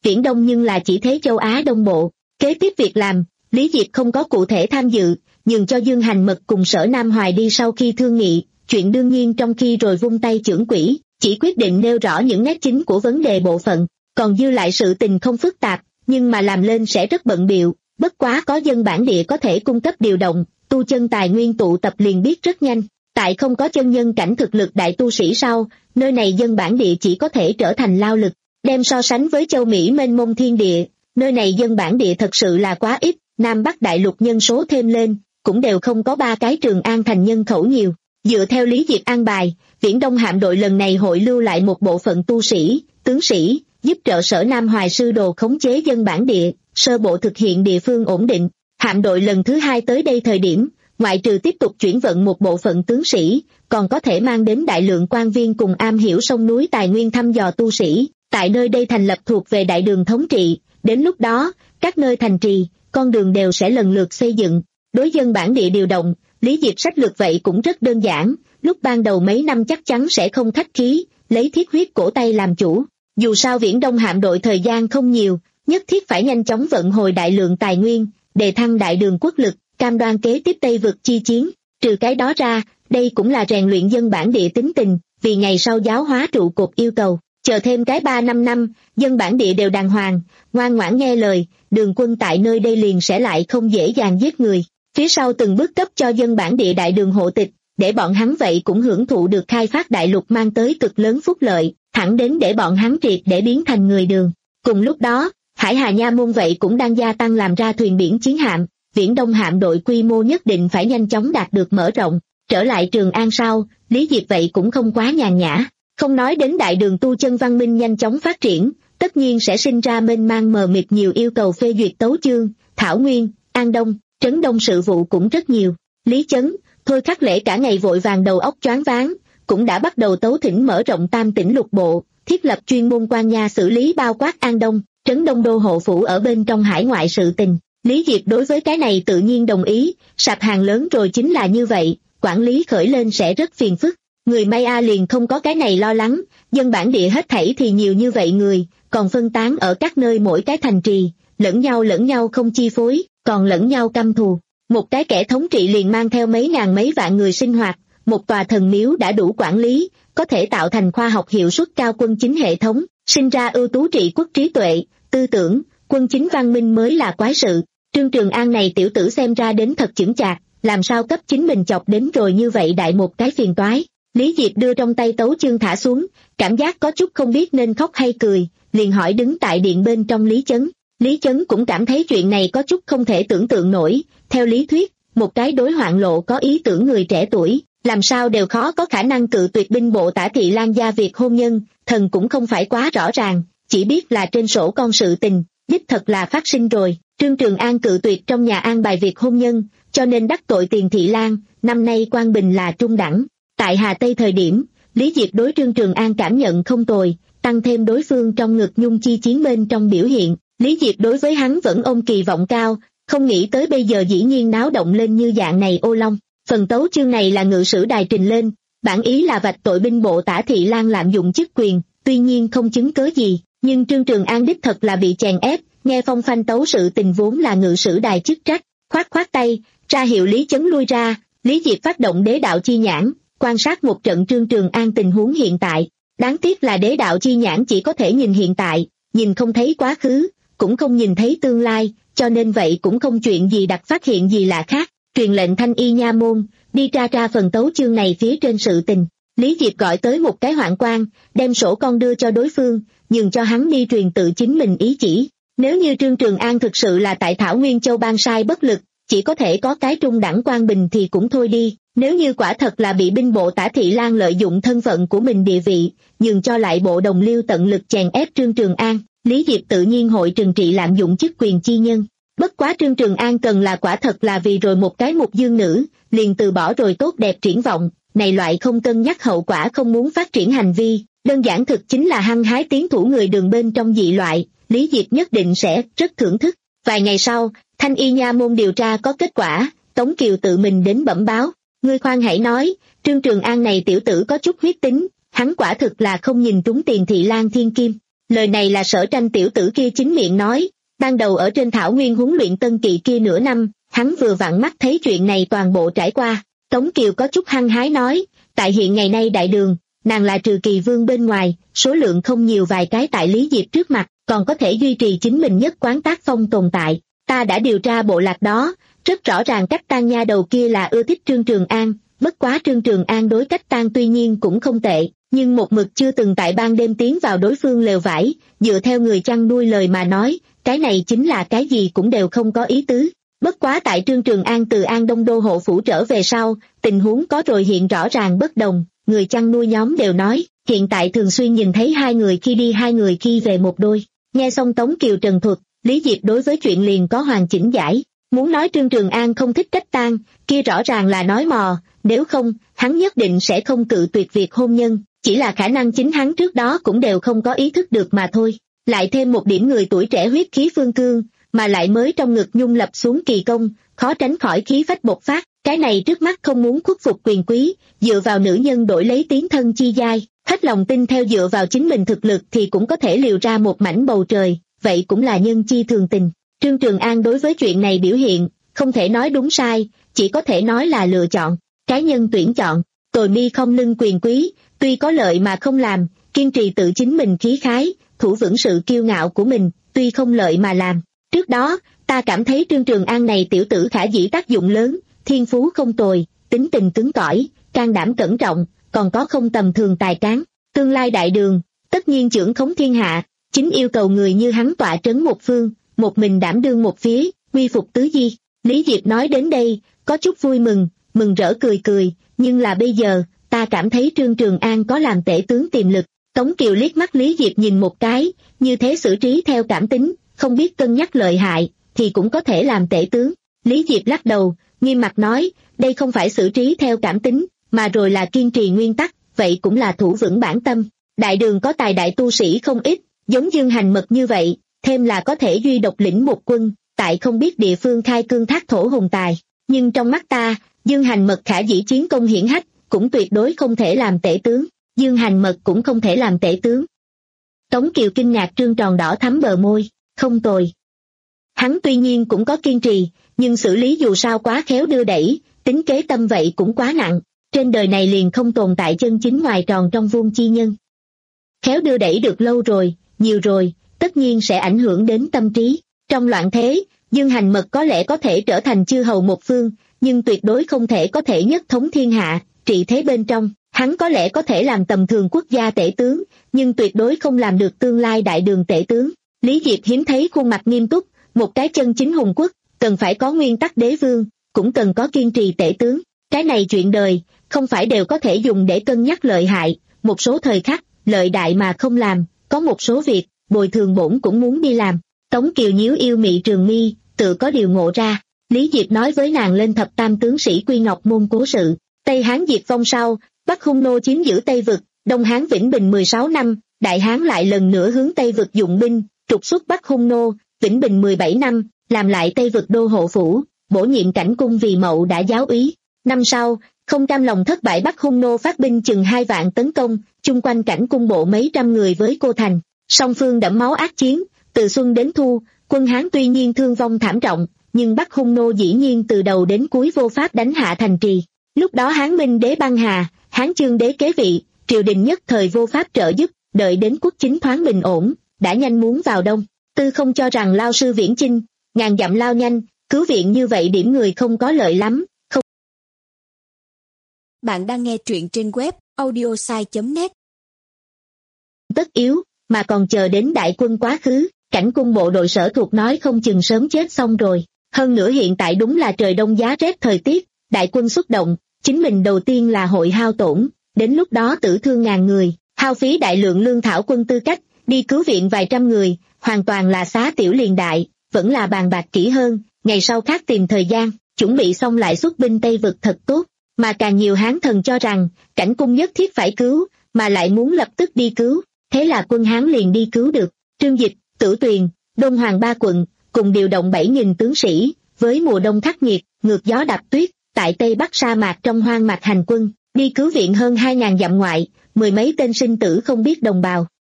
Viễn Đông nhưng là chỉ thế châu Á Đông Bộ. Kế tiếp việc làm, Lý Diệp không có cụ thể tham dự, nhường cho Dương Hành Mật cùng Sở Nam Hoài đi sau khi thương nghị, chuyện đương nhiên trong khi rồi vung tay chưởng quỹ, chỉ quyết định nêu rõ những nét chính của vấn đề bộ phận, còn dư lại sự tình không phức tạp, nhưng mà làm lên sẽ rất bận bịu, bất quá có dân bản địa có thể cung cấp điều động, tu chân tài nguyên tụ tập liền biết rất nhanh, tại không có chân nhân cảnh thực lực đại tu sĩ sau, nơi này dân bản địa chỉ có thể trở thành lao lực, đem so sánh với châu Mỹ mênh mông thiên địa, nơi này dân bản địa thật sự là quá ít, Nam Bắc đại lục nhân số thêm lên, cũng đều không có ba cái Trường An thành nhân khẩu nhiều. Dựa theo Lý Diệp an bài, Viễn Đông hạm đội lần này hội lưu lại một bộ phận tu sĩ, tướng sĩ, giúp trợ Sở Nam Hoài sư đồ khống chế dân bản địa, sơ bộ thực hiện địa phương ổn định. Hạm đội lần thứ hai tới đây thời điểm, ngoại trừ tiếp tục chuyển vận một bộ phận tướng sĩ, còn có thể mang đến đại lượng quan viên cùng am hiểu sông núi tài nguyên thăm dò tu sĩ, tại nơi đây thành lập thuộc về đại đường thống trị, đến lúc đó, các nơi thành trì, con đường đều sẽ lần lượt xây dựng. Đối dân bản địa điều động, Lý Diệp sách lược vậy cũng rất đơn giản, lúc ban đầu mấy năm chắc chắn sẽ không khách khí, lấy thiết huyết cổ tay làm chủ. Dù sao Viễn Đông hạm đội thời gian không nhiều, nhất thiết phải nhanh chóng vận hồi đại lượng tài nguyên, đề thăng đại đường quốc lực, cam đoan kế tiếp Tây vực chi chiến. Trừ cái đó ra, đây cũng là rèn luyện dân bản địa tính tình, vì ngày sau giáo hóa trụ cột yêu cầu. Chờ thêm cái ba năm năm, dân bản địa đều đàng hoàng, ngoan ngoãn nghe lời, đường quân tại nơi đây liền sẽ lại không dễ dàng giết người. Phía sau từng bước cấp cho dân bản địa đại đường hộ tịch, để bọn hắn vậy cũng hưởng thụ được khai phát đại lục mang tới cực lớn phúc lợi, thẳng đến để bọn hắn triệt để biến thành người đường. Cùng lúc đó, Hải Hà Nha Môn vậy cũng đang gia tăng làm ra thuyền biển chiến hạm, Viễn Đông hạm đội quy mô nhất định phải nhanh chóng đạt được mở rộng. Trở lại Trường An sau, Lý Diệp vậy cũng không quá nhàn nhã, không nói đến đại đường tu chân văn minh nhanh chóng phát triển, tất nhiên sẽ sinh ra mênh mang mờ mịt nhiều yêu cầu phê duyệt tấu chương, Thảo Nguyên, An Đông, Trấn Đông sự vụ cũng rất nhiều. Lý Chấn, Thôi Khắc Lễ cả ngày vội vàng đầu óc choáng váng, cũng đã bắt đầu tấu thỉnh mở rộng tam tỉnh lục bộ, thiết lập chuyên môn quan nha xử lý bao quát An Đông, Trấn Đông đô hộ phủ ở bên trong hải ngoại sự tình. Lý Diệp đối với cái này tự nhiên đồng ý, sạp hàng lớn rồi chính là như vậy, quản lý khởi lên sẽ rất phiền phức. Người Maya liền không có cái này lo lắng, dân bản địa hết thảy thì nhiều như vậy người, còn phân tán ở các nơi mỗi cái thành trì, lẫn nhau lẫn nhau không chi phối, còn lẫn nhau căm thù. Một cái kẻ thống trị liền mang theo mấy ngàn mấy vạn người sinh hoạt, một tòa thần miếu đã đủ quản lý, có thể tạo thành khoa học hiệu suất cao quân chính hệ thống, sinh ra ưu tú trị quốc trí tuệ, tư tưởng, quân chính văn minh mới là quái sự. Trương Trường An này tiểu tử xem ra đến thật chững chạc, làm sao cấp chính mình chọc đến rồi như vậy đại một cái phiền toái. Lý Diệp đưa trong tay tấu chương thả xuống, cảm giác có chút không biết nên khóc hay cười, liền hỏi đứng tại điện bên trong Lý Chấn. Lý Chấn cũng cảm thấy chuyện này có chút không thể tưởng tượng nổi, theo lý thuyết, một cái đối hoạn lộ có ý tưởng người trẻ tuổi, làm sao đều khó có khả năng cự tuyệt binh bộ tả thị Lan gia việc hôn nhân, thần cũng không phải quá rõ ràng, chỉ biết là trên sổ con sự tình, đích thật là phát sinh rồi. Trương Trường An cự tuyệt trong nhà an bài việc hôn nhân, cho nên đắc tội Tiền Thị Lan, năm nay Quang Bình là trung đẳng. Tại Hà Tây thời điểm, Lý Diệp đối Trương Trường An cảm nhận không tồi, tăng thêm đối phương trong ngực nhung chi chiến bên trong biểu hiện, Lý Diệp đối với hắn vẫn ôm kỳ vọng cao, không nghĩ tới bây giờ dĩ nhiên náo động lên như dạng này ô long. Phần tấu chương này là ngự sử đài trình lên, bản ý là vạch tội binh bộ tả Thị Lan lạm dụng chức quyền, tuy nhiên không chứng cớ gì, nhưng Trương Trường An đích thật là bị chèn ép, nghe phong phanh tấu sự tình vốn là ngự sử đài chức trách, khoát khoát tay, ra hiệu Lý Chấn lui ra. Lý Diệp phát động đế đạo chi nhãn, quan sát một trận Trương Trường An tình huống hiện tại. Đáng tiếc là đế đạo chi nhãn chỉ có thể nhìn hiện tại, nhìn không thấy quá khứ, cũng không nhìn thấy tương lai, cho nên vậy cũng không chuyện gì đặc phát hiện gì lạ khác. Truyền lệnh Thanh Y Nha Môn, đi tra tra phần tấu chương này phía trên sự tình. Lý Diệp gọi tới một cái hoạn quan, đem sổ con đưa cho đối phương, nhường cho hắn đi truyền tự chính mình ý chỉ. Nếu như Trương Trường An thực sự là tại Thảo Nguyên Châu ban sai bất lực, chỉ có thể có cái trung đẳng Quang Bình thì cũng thôi đi. Nếu như quả thật là bị binh bộ tả Thị Lan lợi dụng thân phận của mình địa vị, nhường cho lại bộ đồng liêu tận lực chèn ép Trương Trường An, Lý Diệp tự nhiên hội trừng trị lạm dụng chức quyền chi nhân. Bất quá Trương Trường An cần là quả thật là vì rồi một cái mục dương nữ, liền từ bỏ rồi tốt đẹp triển vọng, này loại không cân nhắc hậu quả không muốn phát triển hành vi, đơn giản thực chính là hăng hái tiến thủ người đường bên trong dị loại, Lý Diệp nhất định sẽ rất thưởng thức. Vài ngày sau, Thanh Y Nha Môn điều tra có kết quả, Tống Kiều tự mình đến bẩm báo. Ngươi khoan hãy nói, Trương Trường An này tiểu tử có chút huyết tính, hắn quả thực là không nhìn trúng Tiền Thị Lan thiên kim. Lời này là Sở Tranh tiểu tử kia chính miệng nói, ban đầu ở trên thảo nguyên huấn luyện tân kỵ kia nửa năm, hắn vừa vặn mắt thấy chuyện này toàn bộ trải qua. Tống Kiều có chút hăng hái nói, tại hiện ngày nay đại đường, nàng là trừ kỳ vương bên ngoài, số lượng không nhiều vài cái tại Lý Diệp trước mặt, còn có thể duy trì chính mình nhất quán tác phong tồn tại. Ta đã điều tra bộ lạc đó, rất rõ ràng Cách Tan nha đầu kia là ưa thích Trương Trường An, bất quá Trương Trường An đối Cách Tan tuy nhiên cũng không tệ, nhưng một mực chưa từng tại ban đêm tiến vào đối phương lều vải, dựa theo người chăn nuôi lời mà nói, cái này chính là cái gì cũng đều không có ý tứ. Bất quá tại Trương Trường An từ An Đông Đô hộ phủ trở về sau, tình huống có rồi hiện rõ ràng bất đồng, người chăn nuôi nhóm đều nói, hiện tại thường xuyên nhìn thấy hai người khi đi hai người khi về một đôi. Nghe xong Tống Kiều trần thuật, Lý Diệp đối với chuyện liền có hoàn chỉnh giải, muốn nói Trương Trường An không thích Cách Tan, kia rõ ràng là nói mò, nếu không, hắn nhất định sẽ không cự tuyệt việc hôn nhân, chỉ là khả năng chính hắn trước đó cũng đều không có ý thức được mà thôi. Lại thêm một điểm người tuổi trẻ huyết khí phương cương, mà lại mới trong ngực nhung lập xuống kỳ công, khó tránh khỏi khí phách bộc phát, cái này trước mắt không muốn khuất phục quyền quý, dựa vào nữ nhân đổi lấy tiến thân chi giai, hết lòng tin theo dựa vào chính mình thực lực thì cũng có thể liều ra một mảnh bầu trời, vậy cũng là nhân chi thường tình. Trương Trường An đối với chuyện này biểu hiện, không thể nói đúng sai, chỉ có thể nói là lựa chọn, cá nhân tuyển chọn, tồi mi không lưng quyền quý, tuy có lợi mà không làm, kiên trì tự chính mình khí khái, thủ vững sự kiêu ngạo của mình, tuy không lợi mà làm. Trước đó, ta cảm thấy Trương Trường An này tiểu tử khả dĩ tác dụng lớn, thiên phú không tồi, tính tình cứng cỏi, can đảm cẩn trọng, còn có không tầm thường tài cán, tương lai đại đường, tất nhiên trưởng khống thiên hạ, chính yêu cầu người như hắn tọa trấn một phương, một mình đảm đương một phía, quy phục tứ di. Lý Diệp nói đến đây, có chút vui mừng, mừng rỡ cười cười, nhưng là bây giờ, ta cảm thấy Trương Trường An có làm tể tướng tiềm lực. Tống Kiều liếc mắt Lý Diệp nhìn một cái, như thế xử trí theo cảm tính, không biết cân nhắc lợi hại, thì cũng có thể làm tể tướng. Lý Diệp lắc đầu, nghiêm mặt nói, đây không phải xử trí theo cảm tính, mà rồi là kiên trì nguyên tắc, vậy cũng là thủ vững bản tâm. Đại đường có tài đại tu sĩ không ít, giống Dương Hành Mật như vậy, thêm là có thể duy độc lĩnh một quân, tại không biết địa phương khai cương thác thổ hùng tài. Nhưng trong mắt ta, Dương Hành Mật khả dĩ chiến công hiển hách, cũng tuyệt đối không thể làm tể tướng. Dương Hành Mật cũng không thể làm tể tướng. Tống Kiều kinh ngạc trương tròn đỏ thắm bờ môi, không tồi. Hắn tuy nhiên cũng có kiên trì, nhưng xử lý dù sao quá khéo đưa đẩy, tính kế tâm vậy cũng quá nặng, trên đời này liền không tồn tại chân chính ngoài tròn trong vuông chi nhân. Khéo đưa đẩy được lâu rồi, nhiều rồi, tất nhiên sẽ ảnh hưởng đến tâm trí. Trong loạn thế, Dương Hành Mật có lẽ có thể trở thành chư hầu một phương, nhưng tuyệt đối không thể có thể nhất thống thiên hạ, trị thế bên trong. Hắn có lẽ có thể làm tầm thường quốc gia tể tướng, nhưng tuyệt đối không làm được tương lai đại đường tể tướng. Lý Diệp hiếm thấy khuôn mặt nghiêm túc, một cái chân chính hùng quốc, cần phải có nguyên tắc đế vương, cũng cần có kiên trì tể tướng. Cái này chuyện đời, không phải đều có thể dùng để cân nhắc lợi hại, một số thời khắc, lợi đại mà không làm, có một số việc, bồi thường bổn cũng muốn đi làm. Tống Kiều nhíu yêu mị trường mi, tự có điều ngộ ra. Lý Diệp nói với nàng lên thập tam tướng sĩ Quy Ngọc môn cố sự. Tây Hán diệt vong sau, Bắc Hung Nô chiếm giữ Tây Vực, Đông Hán Vĩnh Bình mười sáu năm, Đại Hán lại lần nữa hướng Tây Vực dụng binh, trục xuất Bắc Hung Nô, Vĩnh Bình mười bảy năm, làm lại Tây Vực đô hộ phủ, bổ nhiệm Cảnh Cung vì Mậu đã giáo úy. Năm sau, không cam lòng thất bại Bắc Hung Nô phát binh chừng hai vạn tấn công, chung quanh Cảnh Cung bộ mấy trăm người với Cô Thành, song phương đẫm máu ác chiến, từ xuân đến thu, quân Hán tuy nhiên thương vong thảm trọng, nhưng Bắc Hung Nô dĩ nhiên từ đầu đến cuối vô pháp đánh hạ thành trì. Lúc đó Hán Minh đế băng hà, Hán Chương đế kế vị, triều đình nhất thời vô pháp trợ giúp, đợi đến quốc chính thoáng bình ổn, đã nhanh muốn vào đông. Tư không cho rằng lao sư viễn chinh, ngàn dặm lao nhanh, cứu viện như vậy điểm người không có lợi lắm. Không. Bạn đang nghe truyện trên web audiosai chấm net. Tất yếu, mà còn chờ đến đại quân quá khứ, Cảnh Cung bộ đội sở thuộc nói không chừng sớm chết xong rồi. Hơn nữa hiện tại đúng là trời đông giá rét thời tiết, đại quân xuất động, chính mình đầu tiên là hội hao tổn, đến lúc đó tử thương ngàn người, hao phí đại lượng lương thảo quân tư cách, đi cứu viện vài trăm người, hoàn toàn là xá tiểu liền đại, vẫn là bàn bạc kỹ hơn, ngày sau khác tìm thời gian, chuẩn bị xong lại xuất binh Tây Vực thật tốt, mà càng nhiều Hán thần cho rằng, Cảnh Cung nhất thiết phải cứu, mà lại muốn lập tức đi cứu, thế là quân Hán liền đi cứu được. Trương Dịch, Tử Tuyền, Đôn Hoàng ba quận, cùng điều động bảy nghìn tướng sĩ, với mùa đông khắc nghiệt, ngược gió đạp tuyết, tại Tây Bắc sa mạc trong hoang mạc hành quân, đi cứu viện hơn hai ngàn dặm ngoại, mười mấy tên sinh tử không biết đồng bào.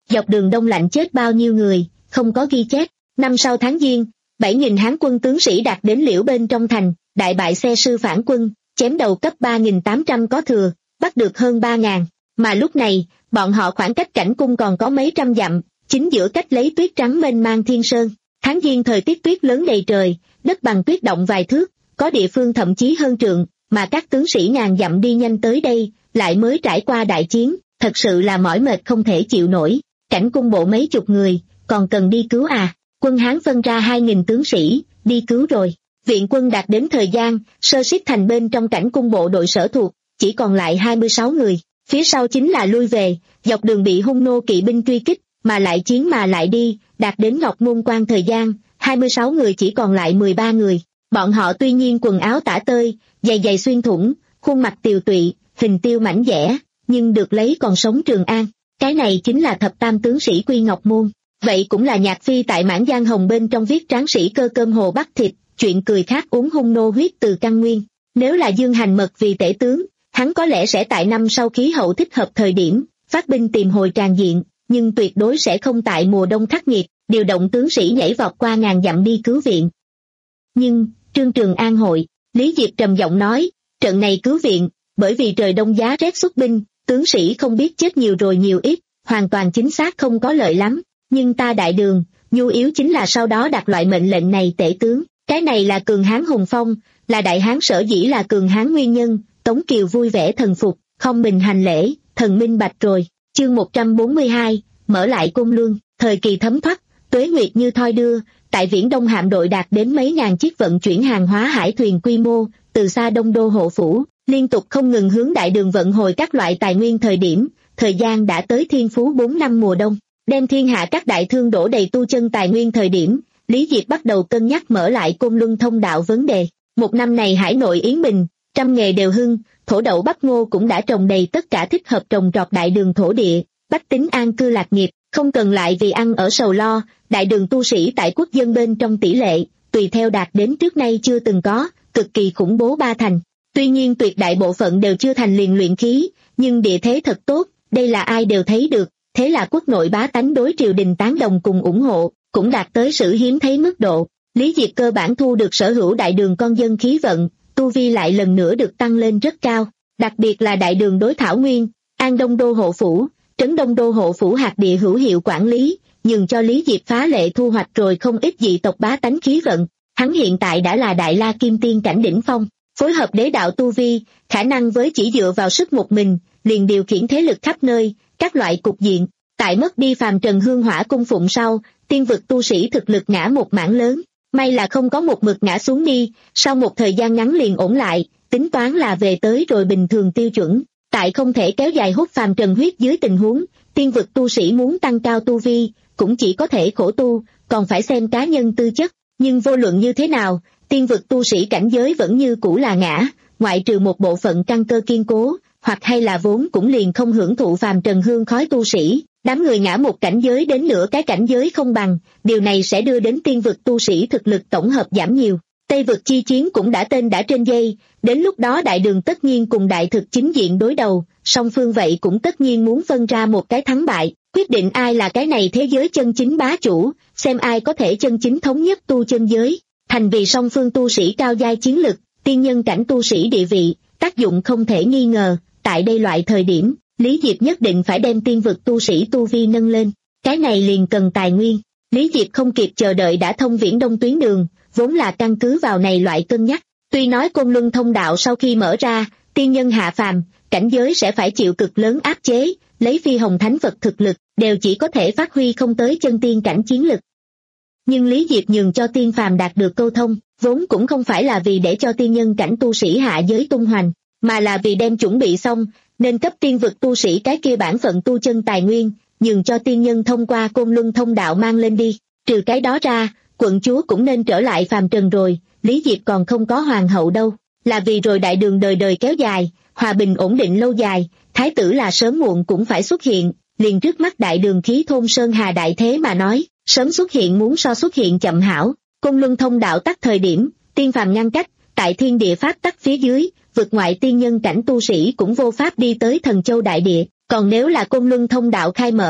dọc đường đông lạnh chết bao nhiêu người, không có ghi chép. Năm sau tháng Giêng, bảy nghìn Hán quân tướng sĩ đạt đến liễu bên trong thành, đại bại xe sư phản quân, chém đầu cấp ba nghìn tám trăm có thừa, bắt được hơn ba ngàn. Mà lúc này, bọn họ khoảng cách cảnh cung còn có mấy trăm dặm, chính giữa cách lấy tuyết trắng mênh mang thiên sơn. Tháng Giêng thời tiết tuyết lớn đầy trời, đất bằng tuyết động vài thước, có địa phương thậm chí hơn trượng, mà các tướng sĩ ngàn dặm đi nhanh tới đây, lại mới trải qua đại chiến, thật sự là mỏi mệt không thể chịu nổi. Cảnh cung bộ mấy chục người, còn cần đi cứu à? Quân Hán phân ra hai nghìn tướng sĩ, đi cứu rồi. Viện quân đạt đến thời gian, sơ xít thành bên trong cảnh cung bộ đội sở thuộc, chỉ còn lại hai mươi sáu người. Phía sau chính là lui về, dọc đường bị hung nô kỵ binh truy kích, mà lại chiến mà lại đi, đạt đến Ngọc Môn Quan thời gian, hai mươi sáu người chỉ còn lại mười ba người. Bọn họ tuy nhiên quần áo tả tơi, giày giày xuyên thủng, khuôn mặt tiều tụy, hình tiêu mảnh dẻ, nhưng được lấy còn sống Trường An. Cái này chính là thập tam tướng sĩ Quy Ngọc Môn. Vậy cũng là Nhạc Phi tại Mãn Giang Hồng bên trong viết tráng sĩ cơ cơm hồ bắt thịt, chuyện cười khác uống hung nô huyết từ căn nguyên. Nếu là Dương Hành Mật vì tể tướng, hắn có lẽ sẽ tại năm sau khí hậu thích hợp thời điểm, phát binh tìm hồi tràn diện, nhưng tuyệt đối sẽ không tại mùa đông khắc nghiệt, điều động tướng sĩ nhảy vọt qua ngàn dặm đi cứu viện. Nhưng, Trương Trường An hội, Lý Diệp trầm giọng nói, trận này cứu viện, bởi vì trời đông giá rét xuất binh, tướng sĩ không biết chết nhiều rồi nhiều ít, hoàn toàn chính xác không có lợi lắm, nhưng ta đại đường, nhu yếu chính là sau đó đặt loại mệnh lệnh này tể tướng, cái này là cường hán hùng phong, là đại hán sở dĩ là cường hán nguyên nhân. Tống Kiều vui vẻ thần phục, không mình hành lễ, thần minh bạch rồi. Chương một trăm bốn mươi hai, mở lại Côn Luân, thời kỳ thấm thoát, tuế nguyệt như thoi đưa, tại Viễn Đông hạm đội đạt đến mấy ngàn chiếc vận chuyển hàng hóa hải thuyền quy mô, từ xa Đông Đô hộ phủ, liên tục không ngừng hướng đại đường vận hồi các loại tài nguyên thời điểm, thời gian đã tới thiên phú bốn năm mùa đông, đem thiên hạ các đại thương đổ đầy tu chân tài nguyên thời điểm, Lý Diệp bắt đầu cân nhắc mở lại Côn Luân thông đạo vấn đề. Một năm này hải nội yến bình, trăm nghề đều hưng, thổ đậu bắp ngô cũng đã trồng đầy tất cả thích hợp trồng trọt đại đường thổ địa, bách tính an cư lạc nghiệp, không cần lại vì ăn ở sầu lo. Đại đường tu sĩ tại quốc dân bên trong tỷ lệ, tùy theo đạt đến trước nay chưa từng có, cực kỳ khủng bố ba thành. Tuy nhiên tuyệt đại bộ phận đều chưa thành liền luyện khí, nhưng địa thế thật tốt, đây là ai đều thấy được, thế là quốc nội bá tánh đối triều đình tán đồng cùng ủng hộ, cũng đạt tới sự hiếm thấy mức độ. Lý Diệp cơ bản thu được sở hữu đại đường con dân khí vận, tu vi lại lần nữa được tăng lên rất cao, đặc biệt là đại đường đối Thảo Nguyên, An Đông Đô hộ phủ, Trấn Đông Đô hộ phủ hạt địa hữu hiệu quản lý, nhường cho Lý Diệp phá lệ thu hoạch rồi không ít dị tộc bá tánh khí vận. Hắn hiện tại đã là Đại La Kim Tiên cảnh đỉnh phong, phối hợp đế đạo tu vi, khả năng với chỉ dựa vào sức một mình, liền điều khiển thế lực khắp nơi, các loại cục diện. Tại mất đi phàm trần hương hỏa cung phụng sau, tiên vực tu sĩ thực lực ngã một mảng lớn, may là không có một mực ngã xuống đi, sau một thời gian ngắn liền ổn lại, tính toán là về tới rồi bình thường tiêu chuẩn. Tại không thể kéo dài hút phàm trần huyết dưới tình huống, tiên vực tu sĩ muốn tăng cao tu vi, cũng chỉ có thể khổ tu, còn phải xem cá nhân tư chất. Nhưng vô luận như thế nào, tiên vực tu sĩ cảnh giới vẫn như cũ là ngã, ngoại trừ một bộ phận căn cơ kiên cố, hoặc hay là vốn cũng liền không hưởng thụ phàm trần hương khói tu sĩ, đám người ngã một cảnh giới đến nửa cái cảnh giới không bằng, điều này sẽ đưa đến tiên vực tu sĩ thực lực tổng hợp giảm nhiều. Tây vực chi chiến cũng đã tên đã trên dây, đến lúc đó đại đường tất nhiên cùng đại thực chính diện đối đầu, song phương vậy cũng tất nhiên muốn phân ra một cái thắng bại, quyết định ai là cái này thế giới chân chính bá chủ, xem ai có thể chân chính thống nhất tu chân giới. Thành vì song phương tu sĩ cao giai chiến lực, tiên nhân cảnh tu sĩ địa vị, tác dụng không thể nghi ngờ. Tại đây loại thời điểm, Lý Diệp nhất định phải đem tiên vực tu sĩ tu vi nâng lên, cái này liền cần tài nguyên. Lý Diệp không kịp chờ đợi đã thông Viễn Đông tuyến đường, vốn là căn cứ vào này loại cân nhắc. Tuy nói Côn Luân thông đạo sau khi mở ra, tiên nhân hạ phàm, cảnh giới sẽ phải chịu cực lớn áp chế, lấy phi hồng thánh vật thực lực, đều chỉ có thể phát huy không tới chân tiên cảnh chiến lực. Nhưng Lý Diệp nhường cho tiên phàm đạt được câu thông, vốn cũng không phải là vì để cho tiên nhân cảnh tu sĩ hạ giới tung hoành, mà là vì đem chuẩn bị xong, nên cấp tiên vực tu sĩ cái kia bản phận tu chân tài nguyên, nhường cho tiên nhân thông qua Côn Luân thông đạo mang lên đi. Trừ cái đó ra, quận chúa cũng nên trở lại phàm trần rồi, Lý Diệp còn không có hoàng hậu đâu, là vì rồi đại đường đời đời kéo dài, hòa bình ổn định lâu dài, thái tử là sớm muộn cũng phải xuất hiện, liền trước mắt đại đường khí thôn sơn hà đại thế mà nói, sớm xuất hiện muốn so xuất hiện chậm hảo. Côn Luân thông đạo tắt thời điểm, tiên phàm ngăn cách, tại thiên địa pháp tắc phía dưới, vực ngoại tiên nhân cảnh tu sĩ cũng vô pháp đi tới Thần Châu đại địa, còn nếu là Côn Luân thông đạo khai mở,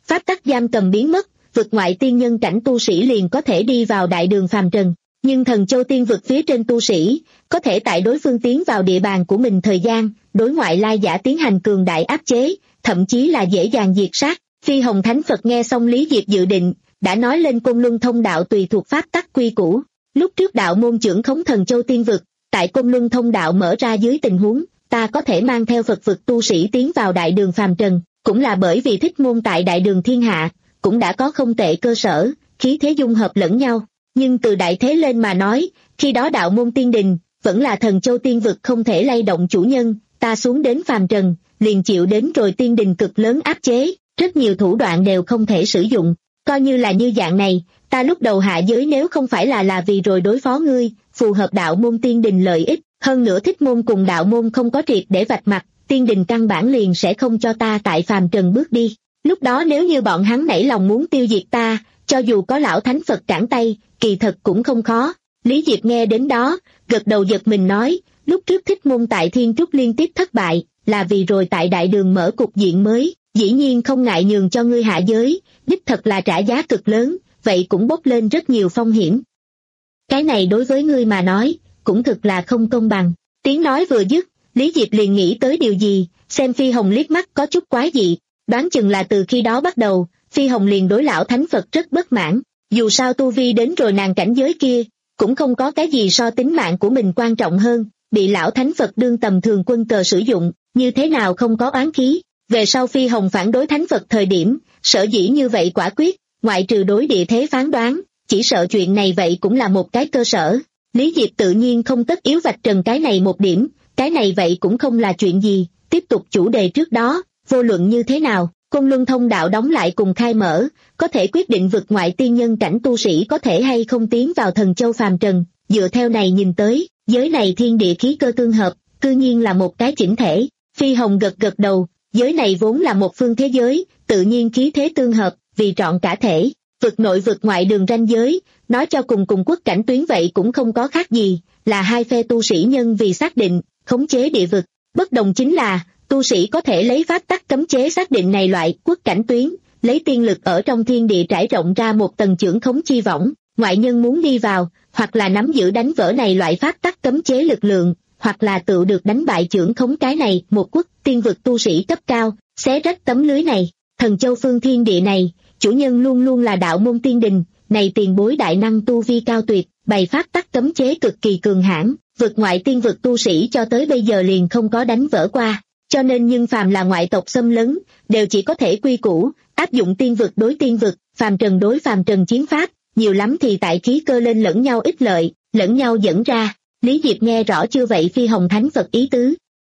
pháp tắc giam cầm biến mất, vực ngoại tiên nhân cảnh tu sĩ liền có thể đi vào đại đường phàm trần. Nhưng thần châu tiên vực phía trên tu sĩ, có thể tại đối phương tiến vào địa bàn của mình thời gian, đối ngoại lai giả tiến hành cường đại áp chế, thậm chí là dễ dàng diệt sát. Phi Hồng Thánh Phật nghe xong Lý Diệp dự định, đã nói lên Côn Luân Thông Đạo tùy thuộc pháp tắc quy củ. Lúc trước đạo môn trưởng khống thần châu tiên vực, tại Côn Luân Thông Đạo mở ra dưới tình huống, ta có thể mang theo Phật vực tu sĩ tiến vào đại đường phàm trần, cũng là bởi vì thích môn tại đại đường thiên hạ, cũng đã có không tệ cơ sở, khí thế dung hợp lẫn nhau. Nhưng từ đại thế lên mà nói, khi đó đạo môn tiên đình, vẫn là thần châu tiên vực không thể lay động chủ nhân, ta xuống đến phàm trần, liền chịu đến rồi tiên đình cực lớn áp chế, rất nhiều thủ đoạn đều không thể sử dụng, coi như là như dạng này, ta lúc đầu hạ giới nếu không phải là là vì rồi đối phó ngươi, phù hợp đạo môn tiên đình lợi ích, hơn nữa thích môn cùng đạo môn không có triệt để vạch mặt, tiên đình căn bản liền sẽ không cho ta tại phàm trần bước đi. Lúc đó nếu như bọn hắn nảy lòng muốn tiêu diệt ta, cho dù có lão thánh Phật cản tay, kỳ thật cũng không khó. Lý Diệp nghe đến đó, gật đầu giật mình nói, lúc trước thích môn tại Thiên Trúc liên tiếp thất bại, là vì rồi tại đại đường mở cục diện mới, dĩ nhiên không ngại nhường cho ngươi hạ giới, đích thật là trả giá cực lớn, vậy cũng bốc lên rất nhiều phong hiểm. Cái này đối với ngươi mà nói, cũng thực là không công bằng. Tiếng nói vừa dứt, Lý Diệp liền nghĩ tới điều gì, xem Phi Hồng liếc mắt có chút quái dị, đoán chừng là từ khi đó bắt đầu, Phi Hồng liền đối lão thánh Phật rất bất mãn, dù sao tu vi đến rồi nàng cảnh giới kia, cũng không có cái gì so tính mạng của mình quan trọng hơn, bị lão thánh Phật đương tầm thường quân cờ sử dụng, như thế nào không có oán khí. Về sau Phi Hồng phản đối thánh Phật thời điểm, sở dĩ như vậy quả quyết, ngoại trừ đối địa thế phán đoán, chỉ sợ chuyện này vậy cũng là một cái cơ sở. Lý Diệp tự nhiên không tất yếu vạch trần cái này một điểm, cái này vậy cũng không là chuyện gì, tiếp tục chủ đề trước đó, vô luận như thế nào, Côn Luân Thông Đạo đóng lại cùng khai mở, có thể quyết định vực ngoại tiên nhân cảnh tu sĩ có thể hay không tiến vào thần châu phàm trần, dựa theo này nhìn tới, giới này thiên địa khí cơ tương hợp, cư nhiên là một cái chỉnh thể. Phi Hồng gật gật đầu, giới này vốn là một phương thế giới, tự nhiên khí thế tương hợp, vì trọn cả thể, vực nội vực ngoại đường ranh giới, nói cho cùng cùng quốc cảnh tuyến vậy cũng không có khác gì, là hai phe tu sĩ nhân vì xác định, khống chế địa vực, bất đồng chính là, tu sĩ có thể lấy pháp tắc cấm chế xác định này loại quốc cảnh tuyến, lấy tiên lực ở trong thiên địa trải rộng ra một tầng chưởng khống chi võng, ngoại nhân muốn đi vào, hoặc là nắm giữ đánh vỡ này loại pháp tắc cấm chế lực lượng, hoặc là tự được đánh bại chưởng khống cái này, một quốc tiên vực tu sĩ cấp cao, xé rách tấm lưới này. Thần châu phương thiên địa này, chủ nhân luôn luôn là đạo môn tiên đình, này tiền bối đại năng tu vi cao tuyệt, bày pháp tắc cấm chế cực kỳ cường hãn, vực ngoại tiên vực tu sĩ cho tới bây giờ liền không có đánh vỡ qua, cho nên nhưng phàm là ngoại tộc xâm lấn, đều chỉ có thể quy củ, áp dụng tiên vực đối tiên vực, phàm trần đối phàm trần chiến pháp, nhiều lắm thì tại khí cơ lên lẫn nhau ích lợi, lẫn nhau dẫn ra. Lý Diệp nghe rõ chưa vậy Phi Hồng Thánh Phật ý tứ.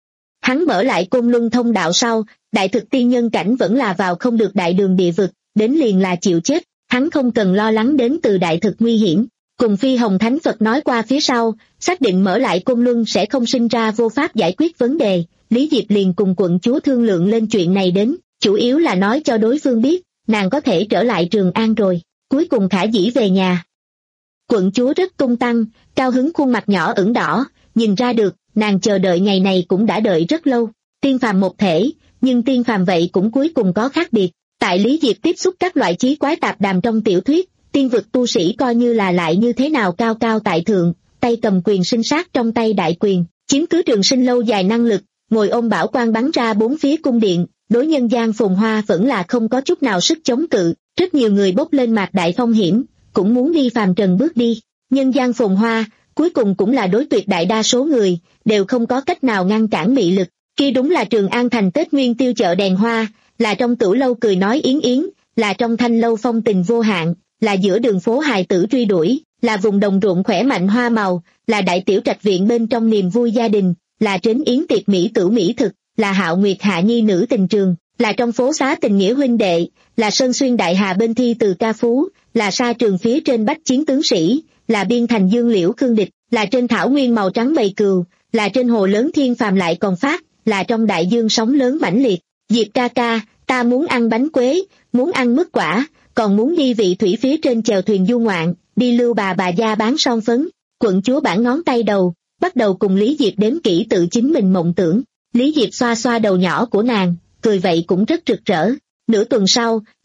Hắn mở lại Côn Luân Thông Đạo sau, đại thực tiên nhân cảnh vẫn là vào không được đại đường địa vực, đến liền là chịu chết, hắn không cần lo lắng đến từ đại thực nguy hiểm. Cùng Phi Hồng Thánh Phật nói qua phía sau, xác định mở lại Côn Luân sẽ không sinh ra vô pháp giải quyết vấn đề, Lý Diệp liền cùng quận chúa thương lượng lên chuyện này đến, chủ yếu là nói cho đối phương biết, nàng có thể trở lại Trường An rồi, cuối cùng khả dĩ về nhà. Quận chúa rất tung tăng, cao hứng khuôn mặt nhỏ ửng đỏ, nhìn ra được, nàng chờ đợi ngày này cũng đã đợi rất lâu, tiên phàm một thể, nhưng tiên phàm vậy cũng cuối cùng có khác biệt. Tại Lý Diệp tiếp xúc các loại chí quái tạp đàm trong tiểu thuyết, tiên vực tu sĩ coi như là lại như thế nào cao cao tại thượng, tay cầm quyền sinh sát trong tay đại quyền, chiếm cứ trường sinh lâu dài năng lực, ngồi ôm bảo quan bắn ra bốn phía cung điện, đối nhân gian phồn hoa vẫn là không có chút nào sức chống cự, rất nhiều người bốc lên mạc đại phong hiểm, cũng muốn đi phàm trần bước đi. Nhân gian phồn hoa, cuối cùng cũng là đối tuyệt đại đa số người, đều không có cách nào ngăn cản mị lực. Kia đúng là Trường An thành Tết Nguyên tiêu chợ đèn hoa, là trong tửu lâu cười nói yến yến, là trong thanh lâu phong tình vô hạn, là giữa đường phố hài tử truy đuổi, là vùng đồng ruộng khỏe mạnh hoa màu, là đại tiểu trạch viện bên trong niềm vui gia đình, là trến yến tiệc mỹ tử mỹ thực, là hạo nguyệt hạ nhi nữ tình trường, là trong phố xá tình nghĩa huynh đệ, là sơn xuyên đại hà bên thi từ ca phú, là sa trường phía trên bách chiến tướng sĩ, là biên thành dương liễu khương địch, là trên thảo nguyên màu trắng bầy cừu, là trên hồ lớn thiên phàm lại còn phát, là trong đại dương sóng lớn mãnh liệt. Diệp ca ca, ta muốn ăn bánh quế, muốn ăn mứt quả, còn muốn đi vị thủy phía trên chèo thuyền du ngoạn, đi lưu bà bà gia bán son phấn. Quận chúa bản ngón tay đầu, bắt đầu cùng Lý Diệp đếm kỹ tự chính mình mộng tưởng. Lý Diệp xoa xoa đầu nhỏ của nàng, cười vậy cũng rất rực rỡ. Nửa tuần sau,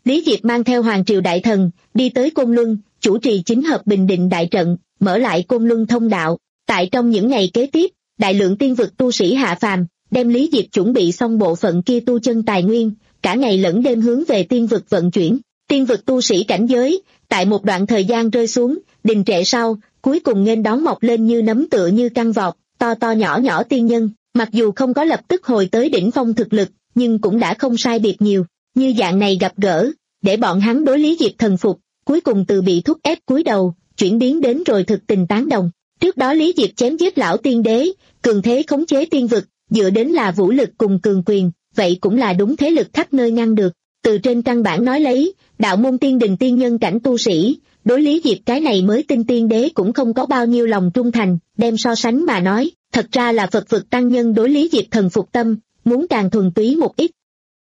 Lý Diệp mang theo Hoàng Triều đại thần, đi tới Côn Luân, chủ trì chính hợp bình định đại trận, mở lại Côn Luân thông đạo. Tại trong những ngày kế tiếp, đại lượng tiên vực tu sĩ hạ phàm, đem Lý Diệp chuẩn bị xong bộ phận kia tu chân tài nguyên, cả ngày lẫn đêm hướng về tiên vực vận chuyển. Tiên vực tu sĩ cảnh giới, tại một đoạn thời gian rơi xuống, đình trệ sau, cuối cùng nghênh đón mọc lên như nấm tựa như căng vọt, to to nhỏ nhỏ tiên nhân, mặc dù không có lập tức hồi tới đỉnh phong thực lực, nhưng cũng đã không sai biệt nhiều. Như dạng này gặp gỡ, để bọn hắn đối Lý Diệp thần phục, cuối cùng từ bị thúc ép cúi đầu, chuyển biến đến rồi thực tình tán đồng. Trước đó Lý Diệp chém giết lão tiên đế, cường thế khống chế tiên vực, dựa đến là vũ lực cùng cường quyền, vậy cũng là đúng thế lực khắp nơi ngăn được. Từ trên căn bản nói lấy, đạo môn tiên đình tiên nhân cảnh tu sĩ, đối Lý Diệp cái này mới tinh tiên đế cũng không có bao nhiêu lòng trung thành, đem so sánh mà nói, thật ra là Phật vực tăng nhân đối Lý Diệp thần phục tâm, muốn càng thuần túy một ít.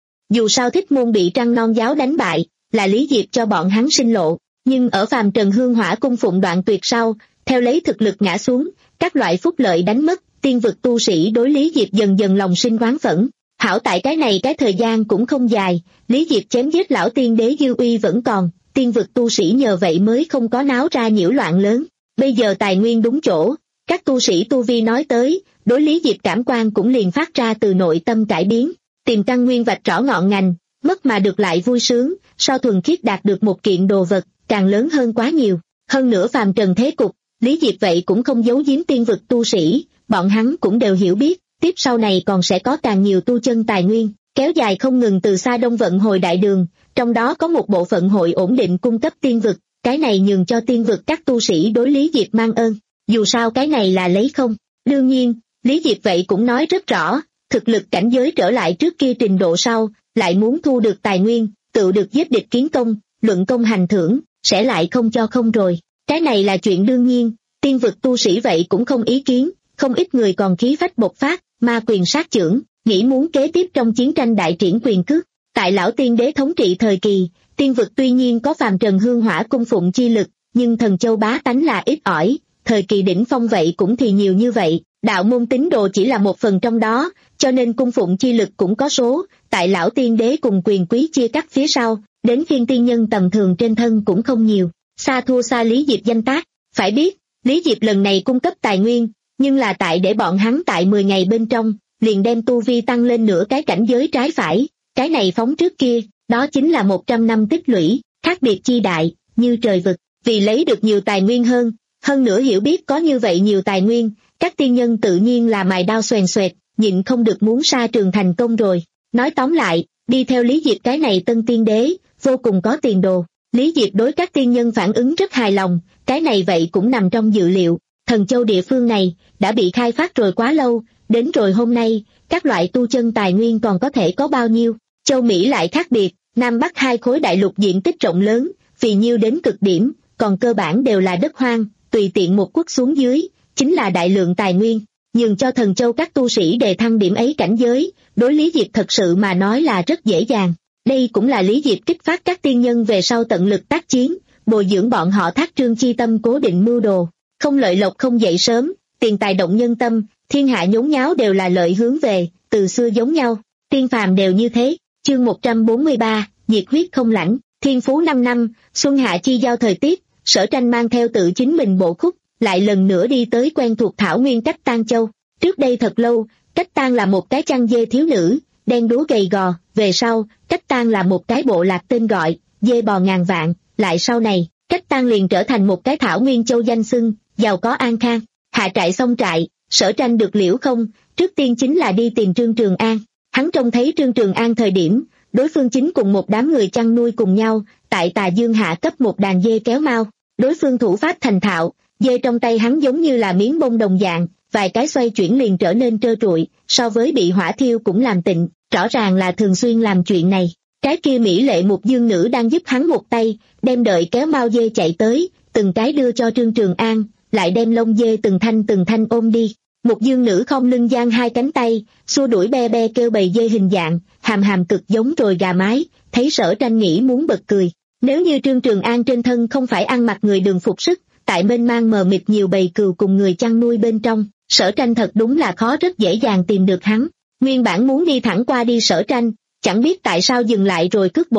Dù sao Thích Môn bị Trăng Non giáo đánh bại, là Lý Diệp cho bọn hắn sinh lộ, nhưng ở phàm trần hương hỏa cung phụng đoạn tuyệt sau, theo lấy thực lực ngã xuống, các loại phúc lợi đánh mất, tiên vực tu sĩ đối Lý Diệp dần dần lòng sinh oán phẫn. Hảo tại cái này cái thời gian cũng không dài, Lý Diệp chém giết lão tiên đế dư uy vẫn còn, tiên vực tu sĩ nhờ vậy mới không có náo ra nhiễu loạn lớn. Bây giờ tài nguyên đúng chỗ, các tu sĩ tu vi nói tới, đối Lý Diệp cảm quan cũng liền phát ra từ nội tâm cải biến, tìm căn nguyên vạch rõ ngọn ngành, mất mà được lại vui sướng, so thuần khiết đạt được một kiện đồ vật, càng lớn hơn quá nhiều. Hơn nữa phàm trần thế cục, Lý Diệp vậy cũng không giấu giếm tiên vực tu sĩ, bọn hắn cũng đều hiểu biết, tiếp sau này còn sẽ có càng nhiều tu chân tài nguyên, kéo dài không ngừng từ xa đông vận hồi đại đường, trong đó có một bộ phận hội ổn định cung cấp tiên vực, cái này nhường cho tiên vực các tu sĩ đối Lý Diệp mang ơn, dù sao cái này là lấy không. Đương nhiên, Lý Diệp vậy cũng nói rất rõ, thực lực cảnh giới trở lại trước kia trình độ sau, lại muốn thu được tài nguyên, tự được giết địch kiến công, luận công hành thưởng, sẽ lại không cho không rồi. Cái này là chuyện đương nhiên, tiên vực tu sĩ vậy cũng không ý kiến, không ít người còn khí phách bộc phát, ma quyền sát chưởng, nghĩ muốn kế tiếp trong chiến tranh đại triển quyền cước. Tại lão tiên đế thống trị thời kỳ, tiên vực tuy nhiên có phàm trần hương hỏa cung phụng chi lực, nhưng thần châu bá tánh là ít ỏi, thời kỳ đỉnh phong vậy cũng thì nhiều như vậy, đạo môn tín đồ chỉ là một phần trong đó, cho nên cung phụng chi lực cũng có số, tại lão tiên đế cùng quyền quý chia cắt phía sau, đến phiên tiên nhân tầm thường trên thân cũng không nhiều, xa thua xa Lý Diệp danh tác. Phải biết, Lý Diệp lần này cung cấp tài nguyên, nhưng là tại để bọn hắn tại mười ngày bên trong, liền đem tu vi tăng lên nửa cái cảnh giới trái phải, cái này phóng trước kia, đó chính là một trăm năm tích lũy, khác biệt chi đại, như trời vực, vì lấy được nhiều tài nguyên hơn, hơn nữa hiểu biết có như vậy nhiều tài nguyên, các tiên nhân tự nhiên là mài đao xoèn xoẹt, nhịn không được muốn sa trường thành công rồi. Nói tóm lại, đi theo Lý Diệp cái này tân tiên đế, vô cùng có tiền đồ. Lý Diệp đối các tiên nhân phản ứng rất hài lòng, cái này vậy cũng nằm trong dự liệu. Thần châu địa phương này, đã bị khai phát rồi quá lâu, đến rồi hôm nay, các loại tu chân tài nguyên còn có thể có bao nhiêu. Châu Mỹ lại khác biệt, Nam Bắc hai khối đại lục diện tích rộng lớn, vì nhiêu đến cực điểm, còn cơ bản đều là đất hoang, tùy tiện một quốc xuống dưới, chính là đại lượng tài nguyên, nhường cho thần châu các tu sĩ đề thăng điểm ấy cảnh giới, đối Lý Diệp thật sự mà nói là rất dễ dàng. Đây cũng là Lý Diệp kích phát các tiên nhân về sau tận lực tác chiến, bồi dưỡng bọn họ thác trương chi tâm cố định mưu đồ, không lợi lộc không dậy sớm, tiền tài động nhân tâm, thiên hạ nhốn nháo đều là lợi hướng về, từ xưa giống nhau, tiên phàm đều như thế. Chương một trăm bốn mươi ba, nhiệt huyết không lãnh, thiên phú năm năm, xuân hạ chi giao thời tiết, Sở Tranh mang theo tự chính mình bộ khúc, lại lần nữa đi tới quen thuộc thảo nguyên Cách Tang Châu. Trước đây thật lâu, Cách Tang là một cái chăn dê thiếu nữ, đen đúa gầy gò, về sau, Cách Tang là một cái bộ lạc tên gọi, dê bò ngàn vạn, lại sau này, Cách Tang liền trở thành một cái thảo nguyên châu danh xưng, giàu có an khang. Hạ trại xong trại, Sở Tranh được liễu không, trước tiên chính là đi tìm Trương Trường An. Hắn trông thấy Trương Trường An thời điểm, đối phương chính cùng một đám người chăn nuôi cùng nhau, tại Tà Dương hạ cấp một đàn dê kéo mao. Đối phương thủ pháp thành thạo, dê trong tay hắn giống như là miếng bông đồng dạng, vài cái xoay chuyển liền trở nên trơ trụi, so với bị hỏa thiêu cũng làm tịnh, rõ ràng là thường xuyên làm chuyện này. Cái kia mỹ lệ một dương nữ đang giúp hắn một tay, đem đợi kéo mao dê chạy tới, từng cái đưa cho Trương Trường An, lại đem lông dê từng thanh từng thanh ôm đi. Một dương nữ không lưng giang hai cánh tay, xua đuổi be be kêu bầy dê hình dạng, hàm hàm cực giống rồi gà mái, thấy Sở Tranh nghĩ muốn bật cười. Nếu như Trương Trường An trên thân không phải ăn mặc người đường phục sức, tại mênh mang mờ mịt nhiều bầy cừu cùng người chăn nuôi bên trong, Sở Tranh thật đúng là khó rất dễ dàng tìm được hắn. Nguyên bản muốn đi thẳng qua đi Sở Tranh, chẳng biết tại sao dừng lại rồi cước bộ,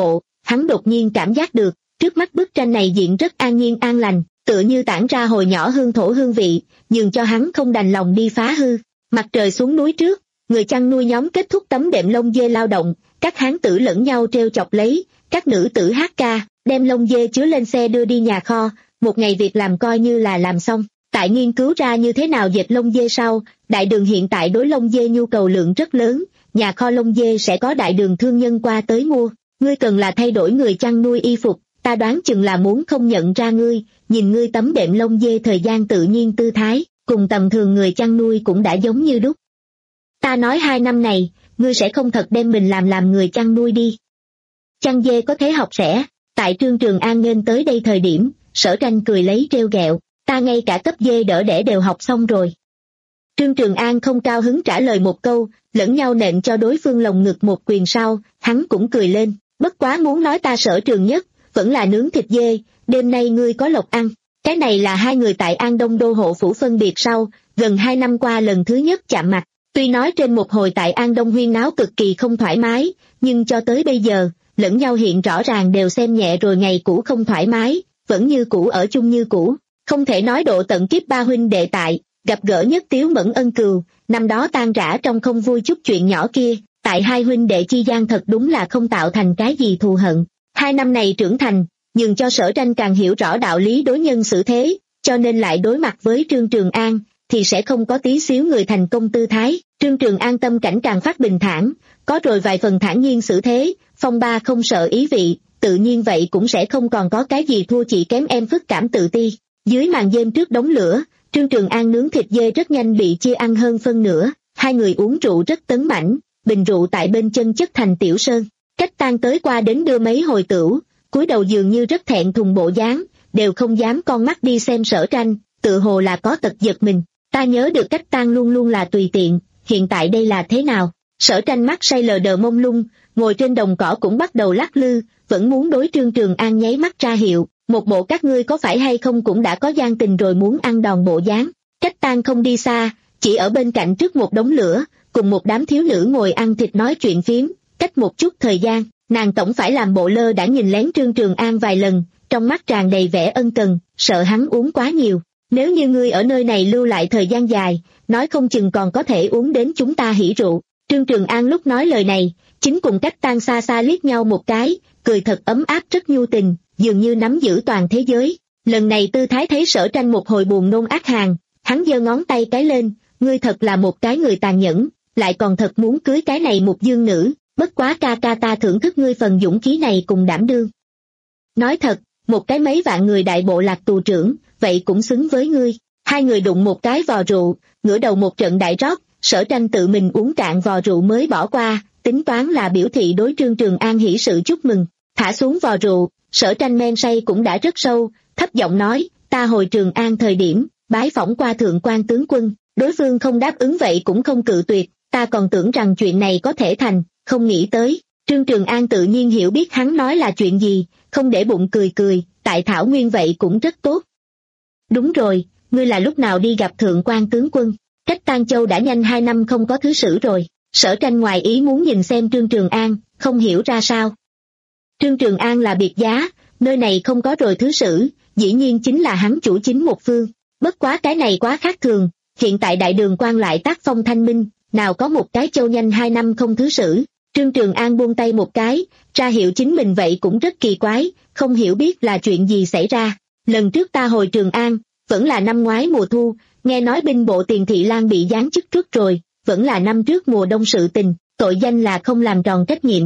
hắn đột nhiên cảm giác được, trước mắt bức tranh này diện rất an nhiên an lành, tựa như tản ra hồi nhỏ hương thổ hương vị, nhường cho hắn không đành lòng đi phá hư. Mặt trời xuống núi trước, người chăn nuôi nhóm kết thúc tấm đệm lông dê lao động, các hán tử lẫn nhau treo chọc lấy, các nữ tử hát ca, đem lông dê chứa lên xe đưa đi nhà kho, một ngày việc làm coi như là làm xong. Tại nghiên cứu ra như thế nào dệt lông dê sau, đại đường hiện tại đối lông dê nhu cầu lượng rất lớn, nhà kho lông dê sẽ có đại đường thương nhân qua tới mua. Ngươi cần là thay đổi người chăn nuôi y phục, ta đoán chừng là muốn không nhận ra ngươi, nhìn ngươi tấm đệm lông dê thời gian tự nhiên tư thái, cùng tầm thường người chăn nuôi cũng đã giống như đúc. Ta nói hai năm này, ngươi sẽ không thật đem mình làm làm người chăn nuôi đi. Chăn dê có thế học rẻ, tại Trương Trường An nghênh tới đây thời điểm, Sở Tranh cười lấy trêu ghẹo, ta ngay cả cấp dê đỡ đẻ đều học xong rồi. Trương Trường An không cao hứng trả lời một câu, lẫn nhau nện cho đối phương lồng ngực một quyền sau, hắn cũng cười lên, bất quá muốn nói ta Sở Trường nhất, vẫn là nướng thịt dê, đêm nay ngươi có lộc ăn. Cái này là hai người tại An Đông Đô hộ phủ phân biệt sau, gần hai năm qua lần thứ nhất chạm mặt. Tuy nói trên một hồi tại An Đông huyên náo cực kỳ không thoải mái, nhưng cho tới bây giờ, lẫn nhau hiện rõ ràng đều xem nhẹ rồi ngày cũ không thoải mái, vẫn như cũ ở chung như cũ. Không thể nói độ tận kiếp ba huynh đệ tại, gặp gỡ nhất tiếu mẫn ân cừu, năm đó tan rã trong không vui chút chuyện nhỏ kia, tại hai huynh đệ chi gian thật đúng là không tạo thành cái gì thù hận. Hai năm này trưởng thành, nhưng cho Sở Tranh càng hiểu rõ đạo lý đối nhân xử thế, cho nên lại đối mặt với Trương Trường An, thì sẽ không có tí xíu người thành công tư thái. Trương Trường An tâm cảnh càng phát bình thản, có rồi vài phần thản nhiên xử thế, phong ba không sợ ý vị, tự nhiên vậy cũng sẽ không còn có cái gì thua chị kém em phức cảm tự ti. Dưới màn đêm trước đống lửa, Trương Trường An nướng thịt dê rất nhanh bị chia ăn hơn phân nửa, hai người uống rượu rất tấn mãnh, bình rượu tại bên chân chất thành tiểu sơn. Cách Tan tới qua đến đưa mấy hồi tửu, cúi đầu dường như rất thẹn thùng bộ dáng, đều không dám con mắt đi xem Sở Tranh, tự hồ là có tật giật mình. Ta nhớ được Cách Tan luôn luôn là tùy tiện, hiện tại đây là thế nào? Sở Tranh mắt say lờ đờ mông lung, ngồi trên đồng cỏ cũng bắt đầu lắc lư, vẫn muốn đối Trương Trường An nháy mắt ra hiệu, một bộ các ngươi có phải hay không cũng đã có gian tình rồi muốn ăn đòn bộ dáng. Cách Tan không đi xa, chỉ ở bên cạnh trước một đống lửa, cùng một đám thiếu nữ ngồi ăn thịt nói chuyện phiếm, cách một chút thời gian, nàng tổng phải làm bộ lơ đã nhìn lén Trương Trường An vài lần, trong mắt tràn đầy vẻ ân cần, sợ hắn uống quá nhiều. Nếu như ngươi ở nơi này lưu lại thời gian dài, nói không chừng còn có thể uống đến chúng ta hỉ rượu. Trương Trường An lúc nói lời này, chính cùng Cách Tan xa xa liếc nhau một cái, cười thật ấm áp rất nhu tình, dường như nắm giữ toàn thế giới. Lần này tư thái thấy Sở Tranh một hồi buồn nôn ác hàn, hắn giơ ngón tay cái lên, ngươi thật là một cái người tàn nhẫn, lại còn thật muốn cưới cái này một dương nữ, bất quá ca ca ta thưởng thức ngươi phần dũng khí này cùng đảm đương. Nói thật, một cái mấy vạn người đại bộ lạc tù trưởng, vậy cũng xứng với ngươi. Hai người đụng một cái vò rượu, ngửa đầu một trận đại rót, Sở Tranh tự mình uống cạn vò rượu mới bỏ qua, tính toán là biểu thị đối Trương Trường An hỷ sự chúc mừng. Thả xuống vò rượu, Sở Tranh men say cũng đã rất sâu, thấp giọng nói, ta hồi Trường An thời điểm, bái phỏng qua thượng quan tướng quân, đối phương không đáp ứng vậy cũng không cự tuyệt, ta còn tưởng rằng chuyện này có thể thành, không nghĩ tới. Trương Trường An tự nhiên hiểu biết hắn nói là chuyện gì, không để bụng cười cười, tại Thảo Nguyên vậy cũng rất tốt. Đúng rồi, ngươi là lúc nào đi gặp thượng quan tướng quân? Cách Tan Châu đã nhanh hai năm không có thứ sử rồi. Sở Tranh ngoài ý muốn nhìn xem Trương Trường An, không hiểu ra sao. Trương Trường An là biệt giá, nơi này không có rồi thứ sử, dĩ nhiên chính là hắn chủ chính một phương. Bất quá cái này quá khác thường, hiện tại đại đường quan lại tác phong thanh minh, nào có một cái châu nhanh hai năm không thứ sử. Trương Trường An buông tay một cái, ra hiệu chính mình vậy cũng rất kỳ quái, không hiểu biết là chuyện gì xảy ra. Lần trước ta hồi Trường An, vẫn là năm ngoái mùa thu, nghe nói binh bộ Tiền Thị Lang bị giáng chức truất rồi, vẫn là năm trước mùa đông sự tình, tội danh là không làm tròn trách nhiệm.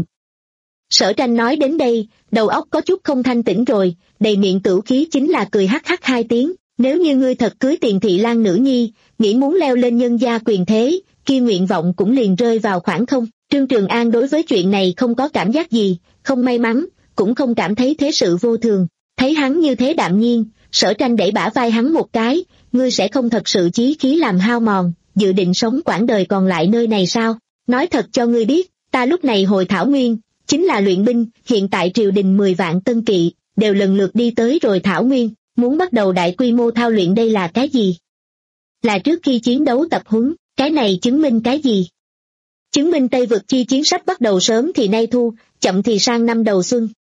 Sở Tranh nói đến đây, đầu óc có chút không thanh tĩnh rồi, đầy miệng tửu khí chính là cười hắc hắc hai tiếng, nếu như ngươi thật cưới Tiền Thị Lang nữ nhi, nghĩ muốn leo lên nhân gia quyền thế, kia nguyện vọng cũng liền rơi vào khoảng không. Trương Trường An đối với chuyện này không có cảm giác gì, không may mắn, cũng không cảm thấy thế sự vô thường. Thấy hắn như thế đạm nhiên, Sở Tranh đẩy bả vai hắn một cái, ngươi sẽ không thật sự chí khí làm hao mòn, dự định sống quãng đời còn lại nơi này sao? Nói thật cho ngươi biết, ta lúc này hồi Thảo Nguyên, chính là luyện binh, hiện tại triều đình mười vạn tân kỵ, đều lần lượt đi tới rồi Thảo Nguyên, muốn bắt đầu đại quy mô thao luyện đây là cái gì? Là trước khi chiến đấu tập huấn, cái này chứng minh cái gì? Chứng minh Tây vực chi chiến sắp bắt đầu sớm thì nay thu, chậm thì sang năm đầu xuân,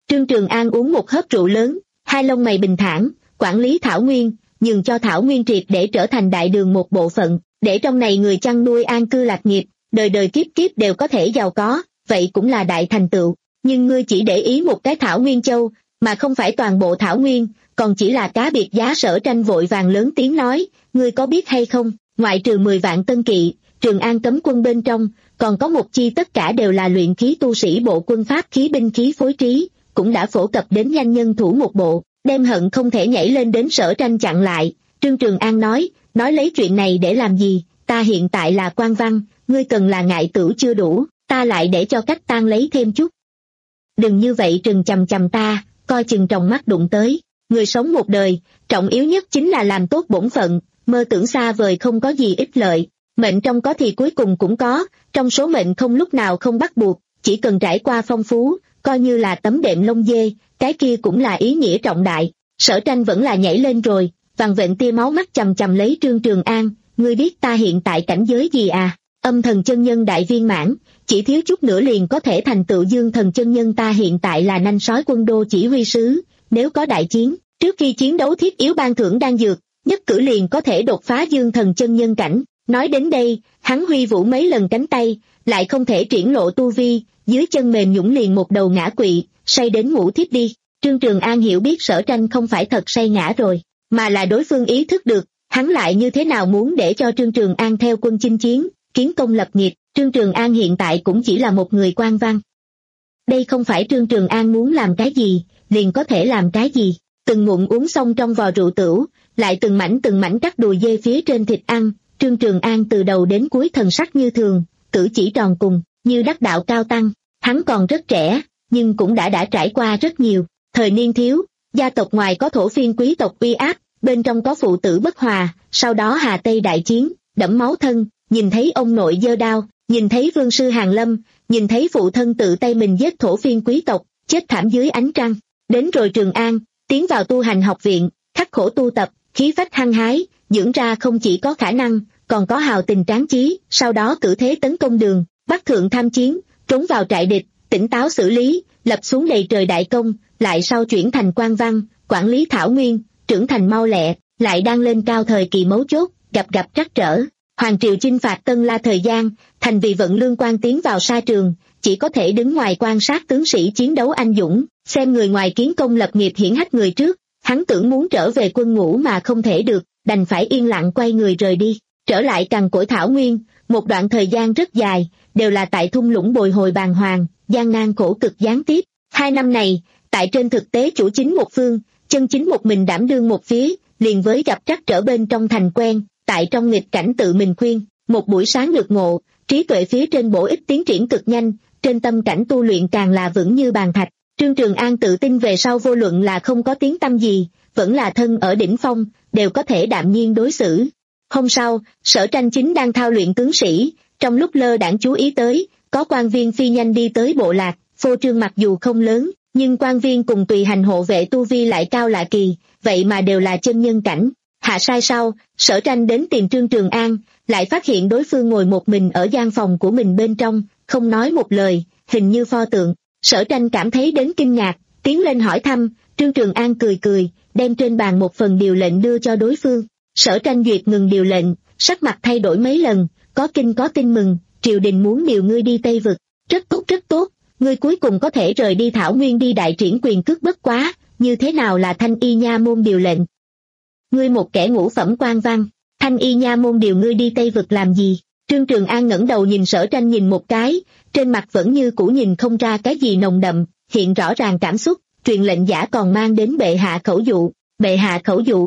Trương Trường An uống một hớp rượu lớn, hai lông mày bình thản, quản lý Thảo Nguyên, nhường cho Thảo Nguyên triệt để trở thành đại đường một bộ phận, để trong này người chăn nuôi an cư lạc nghiệp, đời đời kiếp kiếp đều có thể giàu có, vậy cũng là đại thành tựu. Nhưng ngươi chỉ để ý một cái Thảo Nguyên Châu, mà không phải toàn bộ Thảo Nguyên, còn chỉ là cá biệt giá. Sở Tranh vội vàng lớn tiếng nói, ngươi có biết hay không, ngoại trừ mười vạn tân kỵ, Trường An cấm quân bên trong, còn có một chi tất cả đều là luyện khí tu sĩ bộ quân pháp khí binh khí phối trí, cũng đã phổ cập đến nhanh nhân thủ một bộ, đem hận không thể nhảy lên đến Sở Tranh chặn lại. Trương Trường An nói, nói lấy chuyện này để làm gì, ta hiện tại là quan văn, ngươi cần là ngại tửu chưa đủ, ta lại để cho cách tan lấy thêm chút. Đừng như vậy trừng chằm chằm ta, coi chừng trong mắt đụng tới, người sống một đời, trọng yếu nhất chính là làm tốt bổn phận, mơ tưởng xa vời không có gì ích lợi, mệnh trong có thì cuối cùng cũng có, trong số mệnh không lúc nào không bắt buộc, chỉ cần trải qua phong phú, coi như là tấm đệm lông dê, cái kia cũng là ý nghĩa trọng đại. Sở Tranh vẫn là nhảy lên rồi, vằn vện tia máu mắt chằm chằm lấy Trương Trường An, ngươi biết ta hiện tại cảnh giới gì à? Âm thần chân nhân đại viên mãn, chỉ thiếu chút nữa liền có thể thành tựu dương thần chân nhân. Ta hiện tại là nanh sói quân đô chỉ huy sứ, nếu có đại chiến, trước khi chiến đấu thiết yếu ban thưởng đan dược, nhất cử liền có thể đột phá dương thần chân nhân cảnh. Nói đến đây, hắn huy vũ mấy lần cánh tay, lại không thể triển lộ tu vi, dưới chân mềm nhũn liền một đầu ngã quỵ, say đến ngủ thiếp đi. Trương Trường An hiểu biết Sở Tranh không phải thật say ngã rồi, mà là đối phương ý thức được, hắn lại như thế nào muốn để cho Trương Trường An theo quân chinh chiến, kiến công lập nghiệp. Trương Trường An hiện tại cũng chỉ là một người quan văn. Đây không phải Trương Trường An muốn làm cái gì, liền có thể làm cái gì. Từng ngụm uống xong trong vò rượu tửu, lại từng mảnh từng mảnh cắt đùi dê phía trên thịt ăn. Trương Trường An từ đầu đến cuối thần sắc như thường, cử chỉ tròn cùng, như đắc đạo cao tăng. Hắn còn rất trẻ, nhưng cũng đã đã trải qua rất nhiều. Thời niên thiếu, gia tộc ngoài có thổ phiên quý tộc uy áp, bên trong có phụ tử bất hòa, sau đó Hà Tây đại chiến, đẫm máu thân, nhìn thấy ông nội giơ đao, nhìn thấy vương sư Hàn Lâm, nhìn thấy phụ thân tự tay mình giết thổ phiên quý tộc, chết thảm dưới ánh trăng. Đến rồi Trường An, tiến vào tu hành học viện, khắc khổ tu tập, khí phách hăng hái, dưỡng ra không chỉ có khả năng, còn có hào tình tráng chí. Sau đó cử thế tấn công Đường, Bắc thượng tham chiến, trốn vào trại địch, tỉnh táo xử lý, lập xuống đầy trời đại công, lại sau chuyển thành quan văn, quản lý Thảo Nguyên, trưởng thành mau lẹ, lại đang lên cao thời kỳ mấu chốt, gặp gặp trắc trở. Hoàng triều chinh phạt Tân La thời gian, thành vì vận lương quan tiến vào sa trường, chỉ có thể đứng ngoài quan sát tướng sĩ chiến đấu anh dũng, xem người ngoài kiến công lập nghiệp hiển hách người trước. Hắn tưởng muốn trở về quân ngũ mà không thể được, đành phải yên lặng quay người rời đi, trở lại cằn cỗi Thảo Nguyên. Một đoạn thời gian rất dài, đều là tại thung lũng bồi hồi bàng hoàng, gian nan khổ cực gián tiếp. Hai năm này, tại trên thực tế chủ chính một phương, chân chính một mình đảm đương một phía, liền với gặp trắc trở bên trong thành quen, tại trong nghịch cảnh tự mình khuyên, một buổi sáng được ngộ, trí tuệ phía trên bổ ích tiến triển cực nhanh, trên tâm cảnh tu luyện càng là vững như bàn thạch. Trương Trường An tự tin về sau vô luận là không có tiếng tăm gì, vẫn là thân ở đỉnh phong, đều có thể đạm nhiên đối xử. Hôm sau, Sở Tranh chính đang thao luyện tướng sĩ, trong lúc lơ đãng chú ý tới, có quan viên phi nhanh đi tới bộ lạc. Phô trương mặc dù không lớn, nhưng quan viên cùng tùy hành hộ vệ tu vi lại cao lạ kỳ, vậy mà đều là chân nhân cảnh. Hạ sai sau, Sở Tranh đến tìm Trương Trường An, lại phát hiện đối phương ngồi một mình ở gian phòng của mình bên trong, không nói một lời, hình như pho tượng. Sở Tranh cảm thấy đến kinh ngạc, tiến lên hỏi thăm. Trương Trường An cười cười, đem trên bàn một phần điều lệnh đưa cho đối phương. Sở Tranh duyệt ngừng điều lệnh, sắc mặt thay đổi mấy lần, có kinh có tin mừng, triều đình muốn điều ngươi đi Tây Vực. Rất tốt rất tốt, ngươi cuối cùng có thể rời đi Thảo Nguyên đi đại triển quyền cước. Bất quá, như thế nào là Thanh Y Nha môn điều lệnh? Ngươi một kẻ ngũ phẩm quan văn, Thanh Y Nha môn điều ngươi đi Tây Vực làm gì? Trương Trường An ngẩng đầu nhìn Sở Tranh nhìn một cái, trên mặt vẫn như cũ nhìn không ra cái gì nồng đậm, hiện rõ ràng cảm xúc. Truyền lệnh giả còn mang đến bệ hạ khẩu dụ. Bệ hạ khẩu dụ?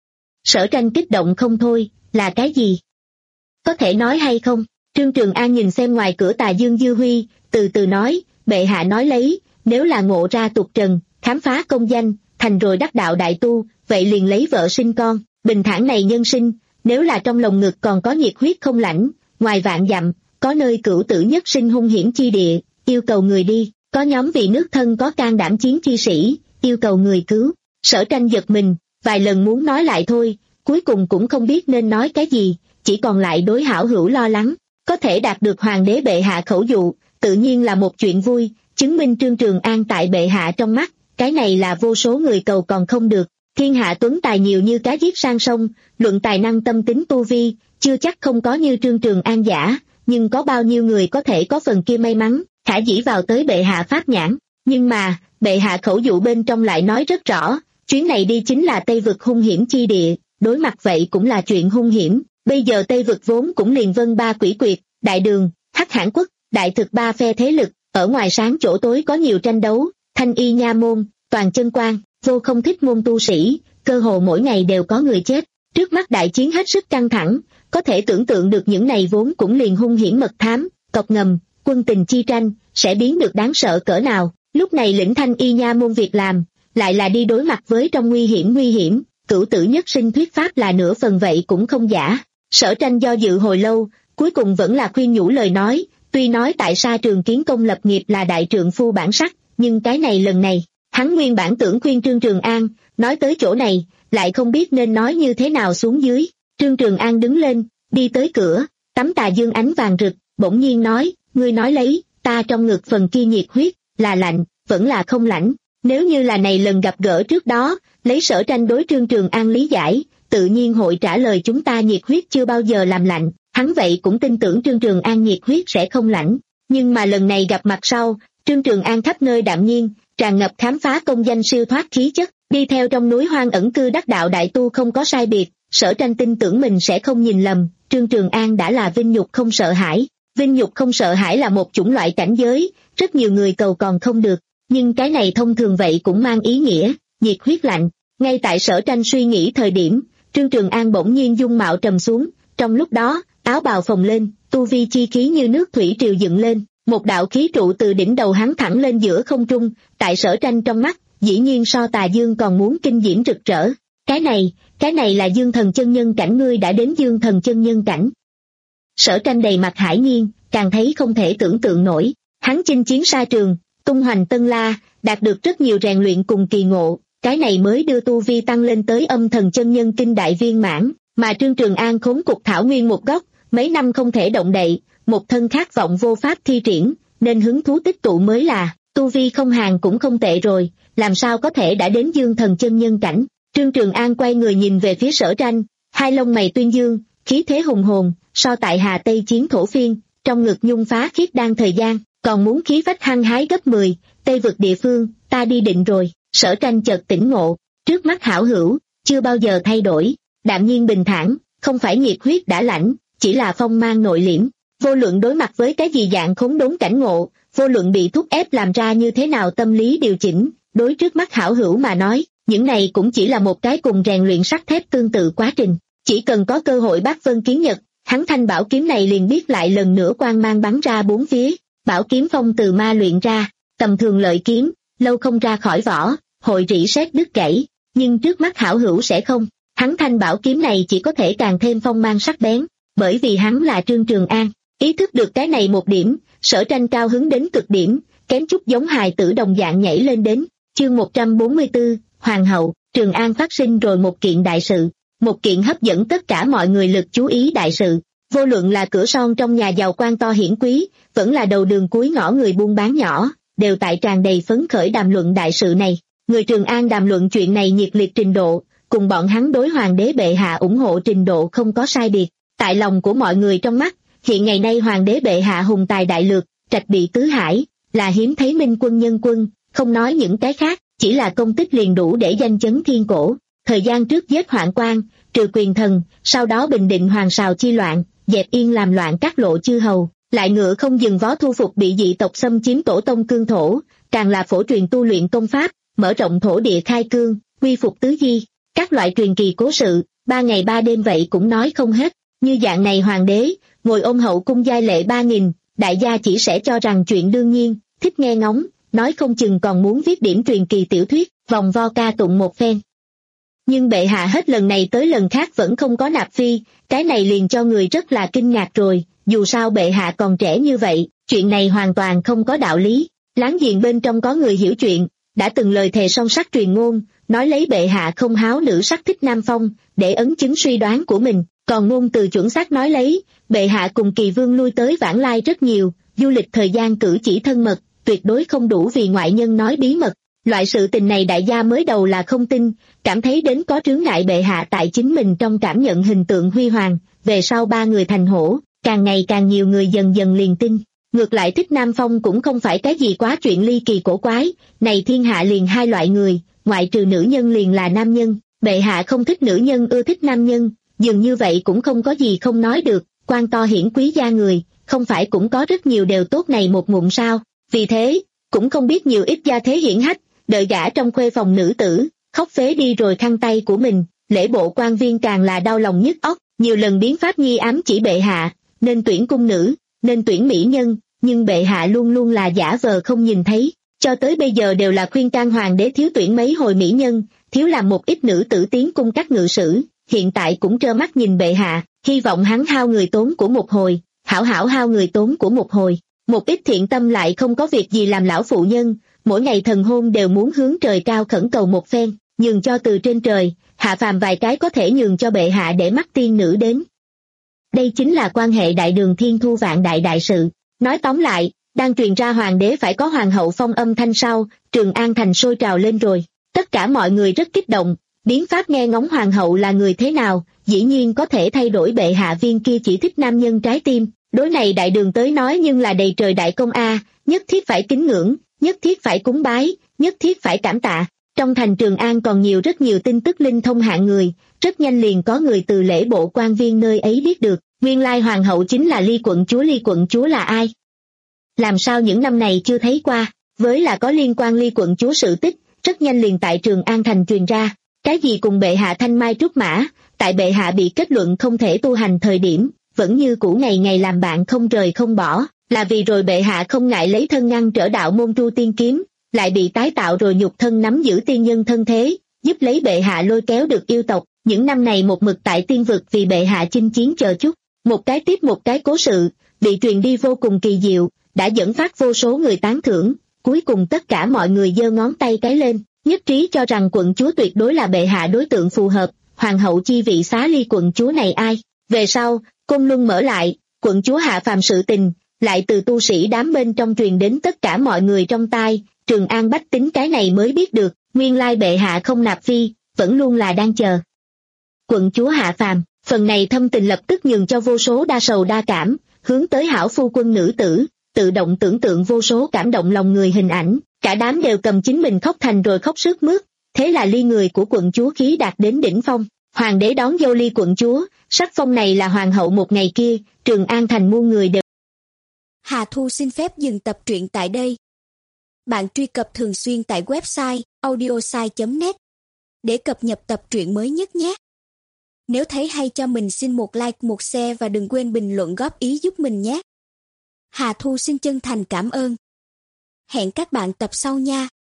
Sở Tranh kích động không thôi, là cái gì? Có thể nói hay không? Trương Trường An nhìn xem ngoài cửa Tà Dương Dư Huy, từ từ nói, bệ hạ nói lấy, nếu là ngộ ra tục trần, khám phá công danh, thành rồi đắc đạo đại tu, vậy liền lấy vợ sinh con, bình thản này nhân sinh, nếu là trong lòng ngực còn có nhiệt huyết không lãnh, ngoài vạn dặm, có nơi cửu tử nhất sinh hung hiểm chi địa, yêu cầu người đi, có nhóm vì nước thân có can đảm chiến chi sĩ, yêu cầu người cứu. Sở Tranh giật mình, vài lần muốn nói lại thôi, cuối cùng cũng không biết nên nói cái gì, chỉ còn lại đối hảo hữu lo lắng. Có thể đạt được hoàng đế bệ hạ khẩu dụ, tự nhiên là một chuyện vui, chứng minh Trương Trường An tại bệ hạ trong mắt, cái này là vô số người cầu còn không được. Thiên hạ tuấn tài nhiều như cá giết sang sông, luận tài năng tâm tính tu vi, chưa chắc không có như Trương Trường An giả, nhưng có bao nhiêu người có thể có phần kia may mắn, khả dĩ vào tới bệ hạ pháp nhãn. Nhưng mà, bệ hạ khẩu dụ bên trong lại nói rất rõ, chuyến này đi chính là Tây vực hung hiểm chi địa, đối mặt vậy cũng là chuyện hung hiểm. Bây giờ Tây vực vốn cũng liền vân ba quỷ quyệt, đại đường, Hắc Hãn quốc, đại thực ba phe thế lực, ở ngoài sáng chỗ tối có nhiều tranh đấu, thanh y nha môn, toàn chân quan, vô không thích môn tu sĩ, cơ hồ mỗi ngày đều có người chết. Trước mắt đại chiến hết sức căng thẳng, có thể tưởng tượng được những này vốn cũng liền hung hiểm mật thám, cọc ngầm, quân tình chi tranh, sẽ biến được đáng sợ cỡ nào. Lúc này lĩnh thanh y nha môn việc làm, lại là đi đối mặt với trong nguy hiểm nguy hiểm, cửu tử nhất sinh thuyết pháp là nửa phần vậy cũng không giả. Sở Tranh do dự hồi lâu, cuối cùng vẫn là khuyên nhủ lời nói, tuy nói tại Sa Trường kiến công lập nghiệp là đại trượng phu bản sắc, nhưng cái này lần này, hắn nguyên bản tưởng khuyên Trương Trường An, nói tới chỗ này, lại không biết nên nói như thế nào xuống dưới. Trương Trường An đứng lên, đi tới cửa, tắm tà dương ánh vàng rực, bỗng nhiên nói, ngươi nói lấy, ta trong ngực phần kia nhiệt huyết, là lạnh, vẫn là không lãnh. Nếu như là này lần gặp gỡ trước đó, lấy Sở Tranh đối Trương Trường An lý giải, tự nhiên hội trả lời chúng ta nhiệt huyết chưa bao giờ làm lạnh, hắn vậy cũng tin tưởng Trương Trường An nhiệt huyết sẽ không lãnh. Nhưng mà lần này gặp mặt sau, Trương Trường An khắp nơi đạm nhiên, tràn ngập khám phá công danh siêu thoát khí chất, đi theo trong núi hoang ẩn cư đắc đạo đại tu không có sai biệt. Sở Tranh tin tưởng mình sẽ không nhìn lầm, Trương Trường An đã là vinh nhục không sợ hãi. Vinh nhục không sợ hãi là một chủng loại cảnh giới, rất nhiều người cầu còn không được, nhưng cái này thông thường vậy cũng mang ý nghĩa, nhiệt huyết lạnh. Ngay tại Sở Tranh suy nghĩ thời điểm, Trương Trường An bỗng nhiên dung mạo trầm xuống, trong lúc đó, áo bào phồng lên, tu vi chi khí như nước thủy triều dựng lên, một đạo khí trụ từ đỉnh đầu hắn thẳng lên giữa không trung, tại Sở Tranh trong mắt, dĩ nhiên so tà dương còn muốn kinh diễm rực rỡ. Cái này, cái này là Dương Thần chân nhân cảnh, ngươi đã đến Dương Thần chân nhân cảnh. Sở Tranh đầy mặt hải nhiên, càng thấy không thể tưởng tượng nổi, hắn chinh chiến Sa Trường, tung hoành Tân La, đạt được rất nhiều rèn luyện cùng kỳ ngộ, cái này mới đưa tu vi tăng lên tới Âm Thần chân nhân kinh đại viên mãn, mà Trương Trường An khốn cục thảo nguyên một góc, mấy năm không thể động đậy, một thân khát vọng vô pháp thi triển, nên hứng thú tích tụ mới là, tu vi không hàng cũng không tệ rồi, làm sao có thể đã đến Dương Thần chân nhân cảnh. Trương Trường An quay người nhìn về phía Sở Tranh, hai lông mày tuyên dương, khí thế hùng hồn, so tại Hà Tây chiến thổ phiên, trong ngực nhung phá khiết đan thời gian, còn muốn khí phách hăng hái gấp mười, Tây vực địa phương, ta đi định rồi. Sở Tranh chợt tỉnh ngộ, trước mắt hảo hữu, chưa bao giờ thay đổi, đạm nhiên bình thản, không phải nhiệt huyết đã lãnh, chỉ là phong mang nội liễm, vô luận đối mặt với cái gì dạng khốn đốn cảnh ngộ, vô luận bị thúc ép làm ra như thế nào tâm lý điều chỉnh, đối trước mắt hảo hữu mà nói, những này cũng chỉ là một cái cùng rèn luyện sắt thép tương tự quá trình, chỉ cần có cơ hội bác vân kiến nhật, hắn thanh bảo kiếm này liền biết lại lần nữa quang mang bắn ra bốn phía, bảo kiếm phong từ ma luyện ra, tầm thường lợi kiếm, lâu không ra khỏi vỏ, hội rỉ sét đứt gãy, nhưng trước mắt hảo hữu sẽ không, hắn thanh bảo kiếm này chỉ có thể càng thêm phong mang sắc bén, bởi vì hắn là Trương Trường An. Ý thức được cái này một điểm, Sở Tranh cao hứng đến cực điểm, kém chút giống hài tử đồng dạng nhảy lên đến. Chương một trăm bốn mươi tư, Hoàng hậu. Trường An phát sinh rồi một kiện đại sự, một kiện hấp dẫn tất cả mọi người lực chú ý đại sự, vô luận là cửa son trong nhà giàu quan to hiển quý, vẫn là đầu đường cuối ngõ người buôn bán nhỏ, đều tại tràn đầy phấn khởi đàm luận đại sự này. Người Trường An đàm luận chuyện này nhiệt liệt trình độ, cùng bọn hắn đối hoàng đế bệ hạ ủng hộ trình độ không có sai biệt. Tại lòng của mọi người trong mắt, hiện ngày nay hoàng đế bệ hạ hùng tài đại lược, trạch bị tứ hải, là hiếm thấy minh quân nhân quân, không nói những cái khác, chỉ là công tích liền đủ để danh chấn thiên cổ. Thời gian trước giết hoạn quan, trừ quyền thần, sau đó bình định hoàng sào chi loạn, dẹp yên làm loạn các lộ chư hầu, lại ngựa không dừng vó thu phục bị dị tộc xâm chiếm tổ tông cương thổ, càng là phổ truyền tu luyện công pháp, mở rộng thổ địa khai cương, quy phục tứ di, các loại truyền kỳ cố sự, ba ngày ba đêm vậy cũng nói không hết. Như dạng này hoàng đế, ngồi ôm hậu cung giai lệ ba nghìn, đại gia chỉ sẽ cho rằng chuyện đương nhiên, thích nghe ngóng, nói không chừng còn muốn viết điểm truyền kỳ tiểu thuyết, vòng vo ca tụng một phen. Nhưng bệ hạ hết lần này tới lần khác vẫn không có nạp phi, cái này liền cho người rất là kinh ngạc rồi, dù sao bệ hạ còn trẻ như vậy, chuyện này hoàn toàn không có đạo lý. Láng giềng bên trong có người hiểu chuyện, đã từng lời thề song sắc truyền ngôn, nói lấy bệ hạ không háo nữ sắc thích nam phong, để ấn chứng suy đoán của mình. Còn ngôn từ chuẩn xác nói lấy, bệ hạ cùng kỳ vương lui tới vãng lai rất nhiều, du lịch thời gian cử chỉ thân mật, tuyệt đối không đủ vì ngoại nhân nói bí mật. Loại sự tình này đại gia mới đầu là không tin, cảm thấy đến có chướng ngại bệ hạ tại chính mình trong cảm nhận hình tượng huy hoàng, về sau ba người thành hổ, càng ngày càng nhiều người dần dần liền tin. Ngược lại Thích Nam Phong cũng không phải cái gì quá chuyện ly kỳ cổ quái, này thiên hạ liền hai loại người, ngoại trừ nữ nhân liền là nam nhân, bệ hạ không thích nữ nhân ưa thích nam nhân, dường như vậy cũng không có gì không nói được, quan to hiển quý gia người, không phải cũng có rất nhiều đều tốt này một ngụm sao, vì thế, cũng không biết nhiều ít gia thế hiển hách, đợi gả trong khuê phòng nữ tử, khóc phế đi rồi khăn tay của mình, lễ bộ quan viên càng là đau lòng nhức óc, nhiều lần biến pháp nhi ám chỉ bệ hạ, nên tuyển cung nữ, nên tuyển mỹ nhân, nhưng bệ hạ luôn luôn là giả vờ không nhìn thấy, cho tới bây giờ đều là khuyên can hoàng đế thiếu tuyển mấy hồi mỹ nhân, thiếu làm một ít nữ tử tiến cung các ngự sử, hiện tại cũng trơ mắt nhìn bệ hạ, hy vọng hắn hao người tốn của một hồi, hảo hảo hao người tốn của một hồi, một ít thiện tâm lại không có việc gì làm lão phụ nhân, mỗi ngày thần hôn đều muốn hướng trời cao khẩn cầu một phen, nhường cho từ trên trời, hạ phàm vài cái có thể nhường cho bệ hạ để mắt tiên nữ đến. Đây chính là quan hệ đại đường thiên thu vạn đại đại sự. Nói tóm lại, đang truyền ra hoàng đế phải có hoàng hậu phong âm thanh sau, Trường An thành sôi trào lên rồi. Tất cả mọi người rất kích động, biến pháp nghe ngóng hoàng hậu là người thế nào, dĩ nhiên có thể thay đổi bệ hạ viên kia chỉ thích nam nhân trái tim. Đối này đại đường tới nói nhưng là đầy trời đại công a, nhất thiết phải kính ngưỡng, nhất thiết phải cúng bái, nhất thiết phải cảm tạ. Trong thành Trường An còn nhiều rất nhiều tin tức linh thông hạng người, rất nhanh liền có người từ lễ bộ quan viên nơi ấy biết được, nguyên lai hoàng hậu chính là Ly quận chúa. Ly quận chúa là ai? Làm sao những năm này chưa thấy qua, với là có liên quan Ly quận chúa sự tích, rất nhanh liền tại Trường An thành truyền ra, cái gì cùng bệ hạ thanh mai trúc mã, tại bệ hạ bị kết luận không thể tu hành thời điểm, vẫn như cũ ngày ngày làm bạn không rời không bỏ, là vì rồi bệ hạ không ngại lấy thân ngăn trở đạo môn tru tiên kiếm, lại bị tái tạo rồi nhục thân nắm giữ tiên nhân thân thế, giúp lấy bệ hạ lôi kéo được yêu tộc, những năm này một mực tại tiên vực vì bệ hạ chinh chiến chờ chút, một cái tiếp một cái cố sự, bị truyền đi vô cùng kỳ diệu, đã dẫn phát vô số người tán thưởng, cuối cùng tất cả mọi người giơ ngón tay cái lên, nhất trí cho rằng quận chúa tuyệt đối là bệ hạ đối tượng phù hợp, hoàng hậu chi vị xá Ly quận chúa này ai. Về sau, Côn Luân mở lại, quận chúa hạ phàm sự tình, lại từ tu sĩ đám bên trong truyền đến tất cả mọi người trong tai, Trường An bách tính cái này mới biết được, nguyên lai bệ hạ không nạp phi, vẫn luôn là đang chờ quận chúa hạ phàm. Phần này thâm tình lập tức nhường cho vô số đa sầu đa cảm, hướng tới hảo phu quân nữ tử, tự động tưởng tượng vô số cảm động lòng người hình ảnh, cả đám đều cầm chính mình khóc thành rồi khóc sướt mướt, thế là Ly người của quận chúa khí đạt đến đỉnh phong, hoàng đế đón dâu Ly quận chúa, sắc phong này là hoàng hậu một ngày kia, Trường An thành muôn người đều. Hà Thu xin phép dừng tập truyện tại đây. Bạn truy cập thường xuyên tại website audiosai chấm net để cập nhật tập truyện mới nhất nhé. Nếu thấy hay cho mình xin một like, một share và đừng quên bình luận góp ý giúp mình nhé. Hà Thu xin chân thành cảm ơn. Hẹn các bạn tập sau nha.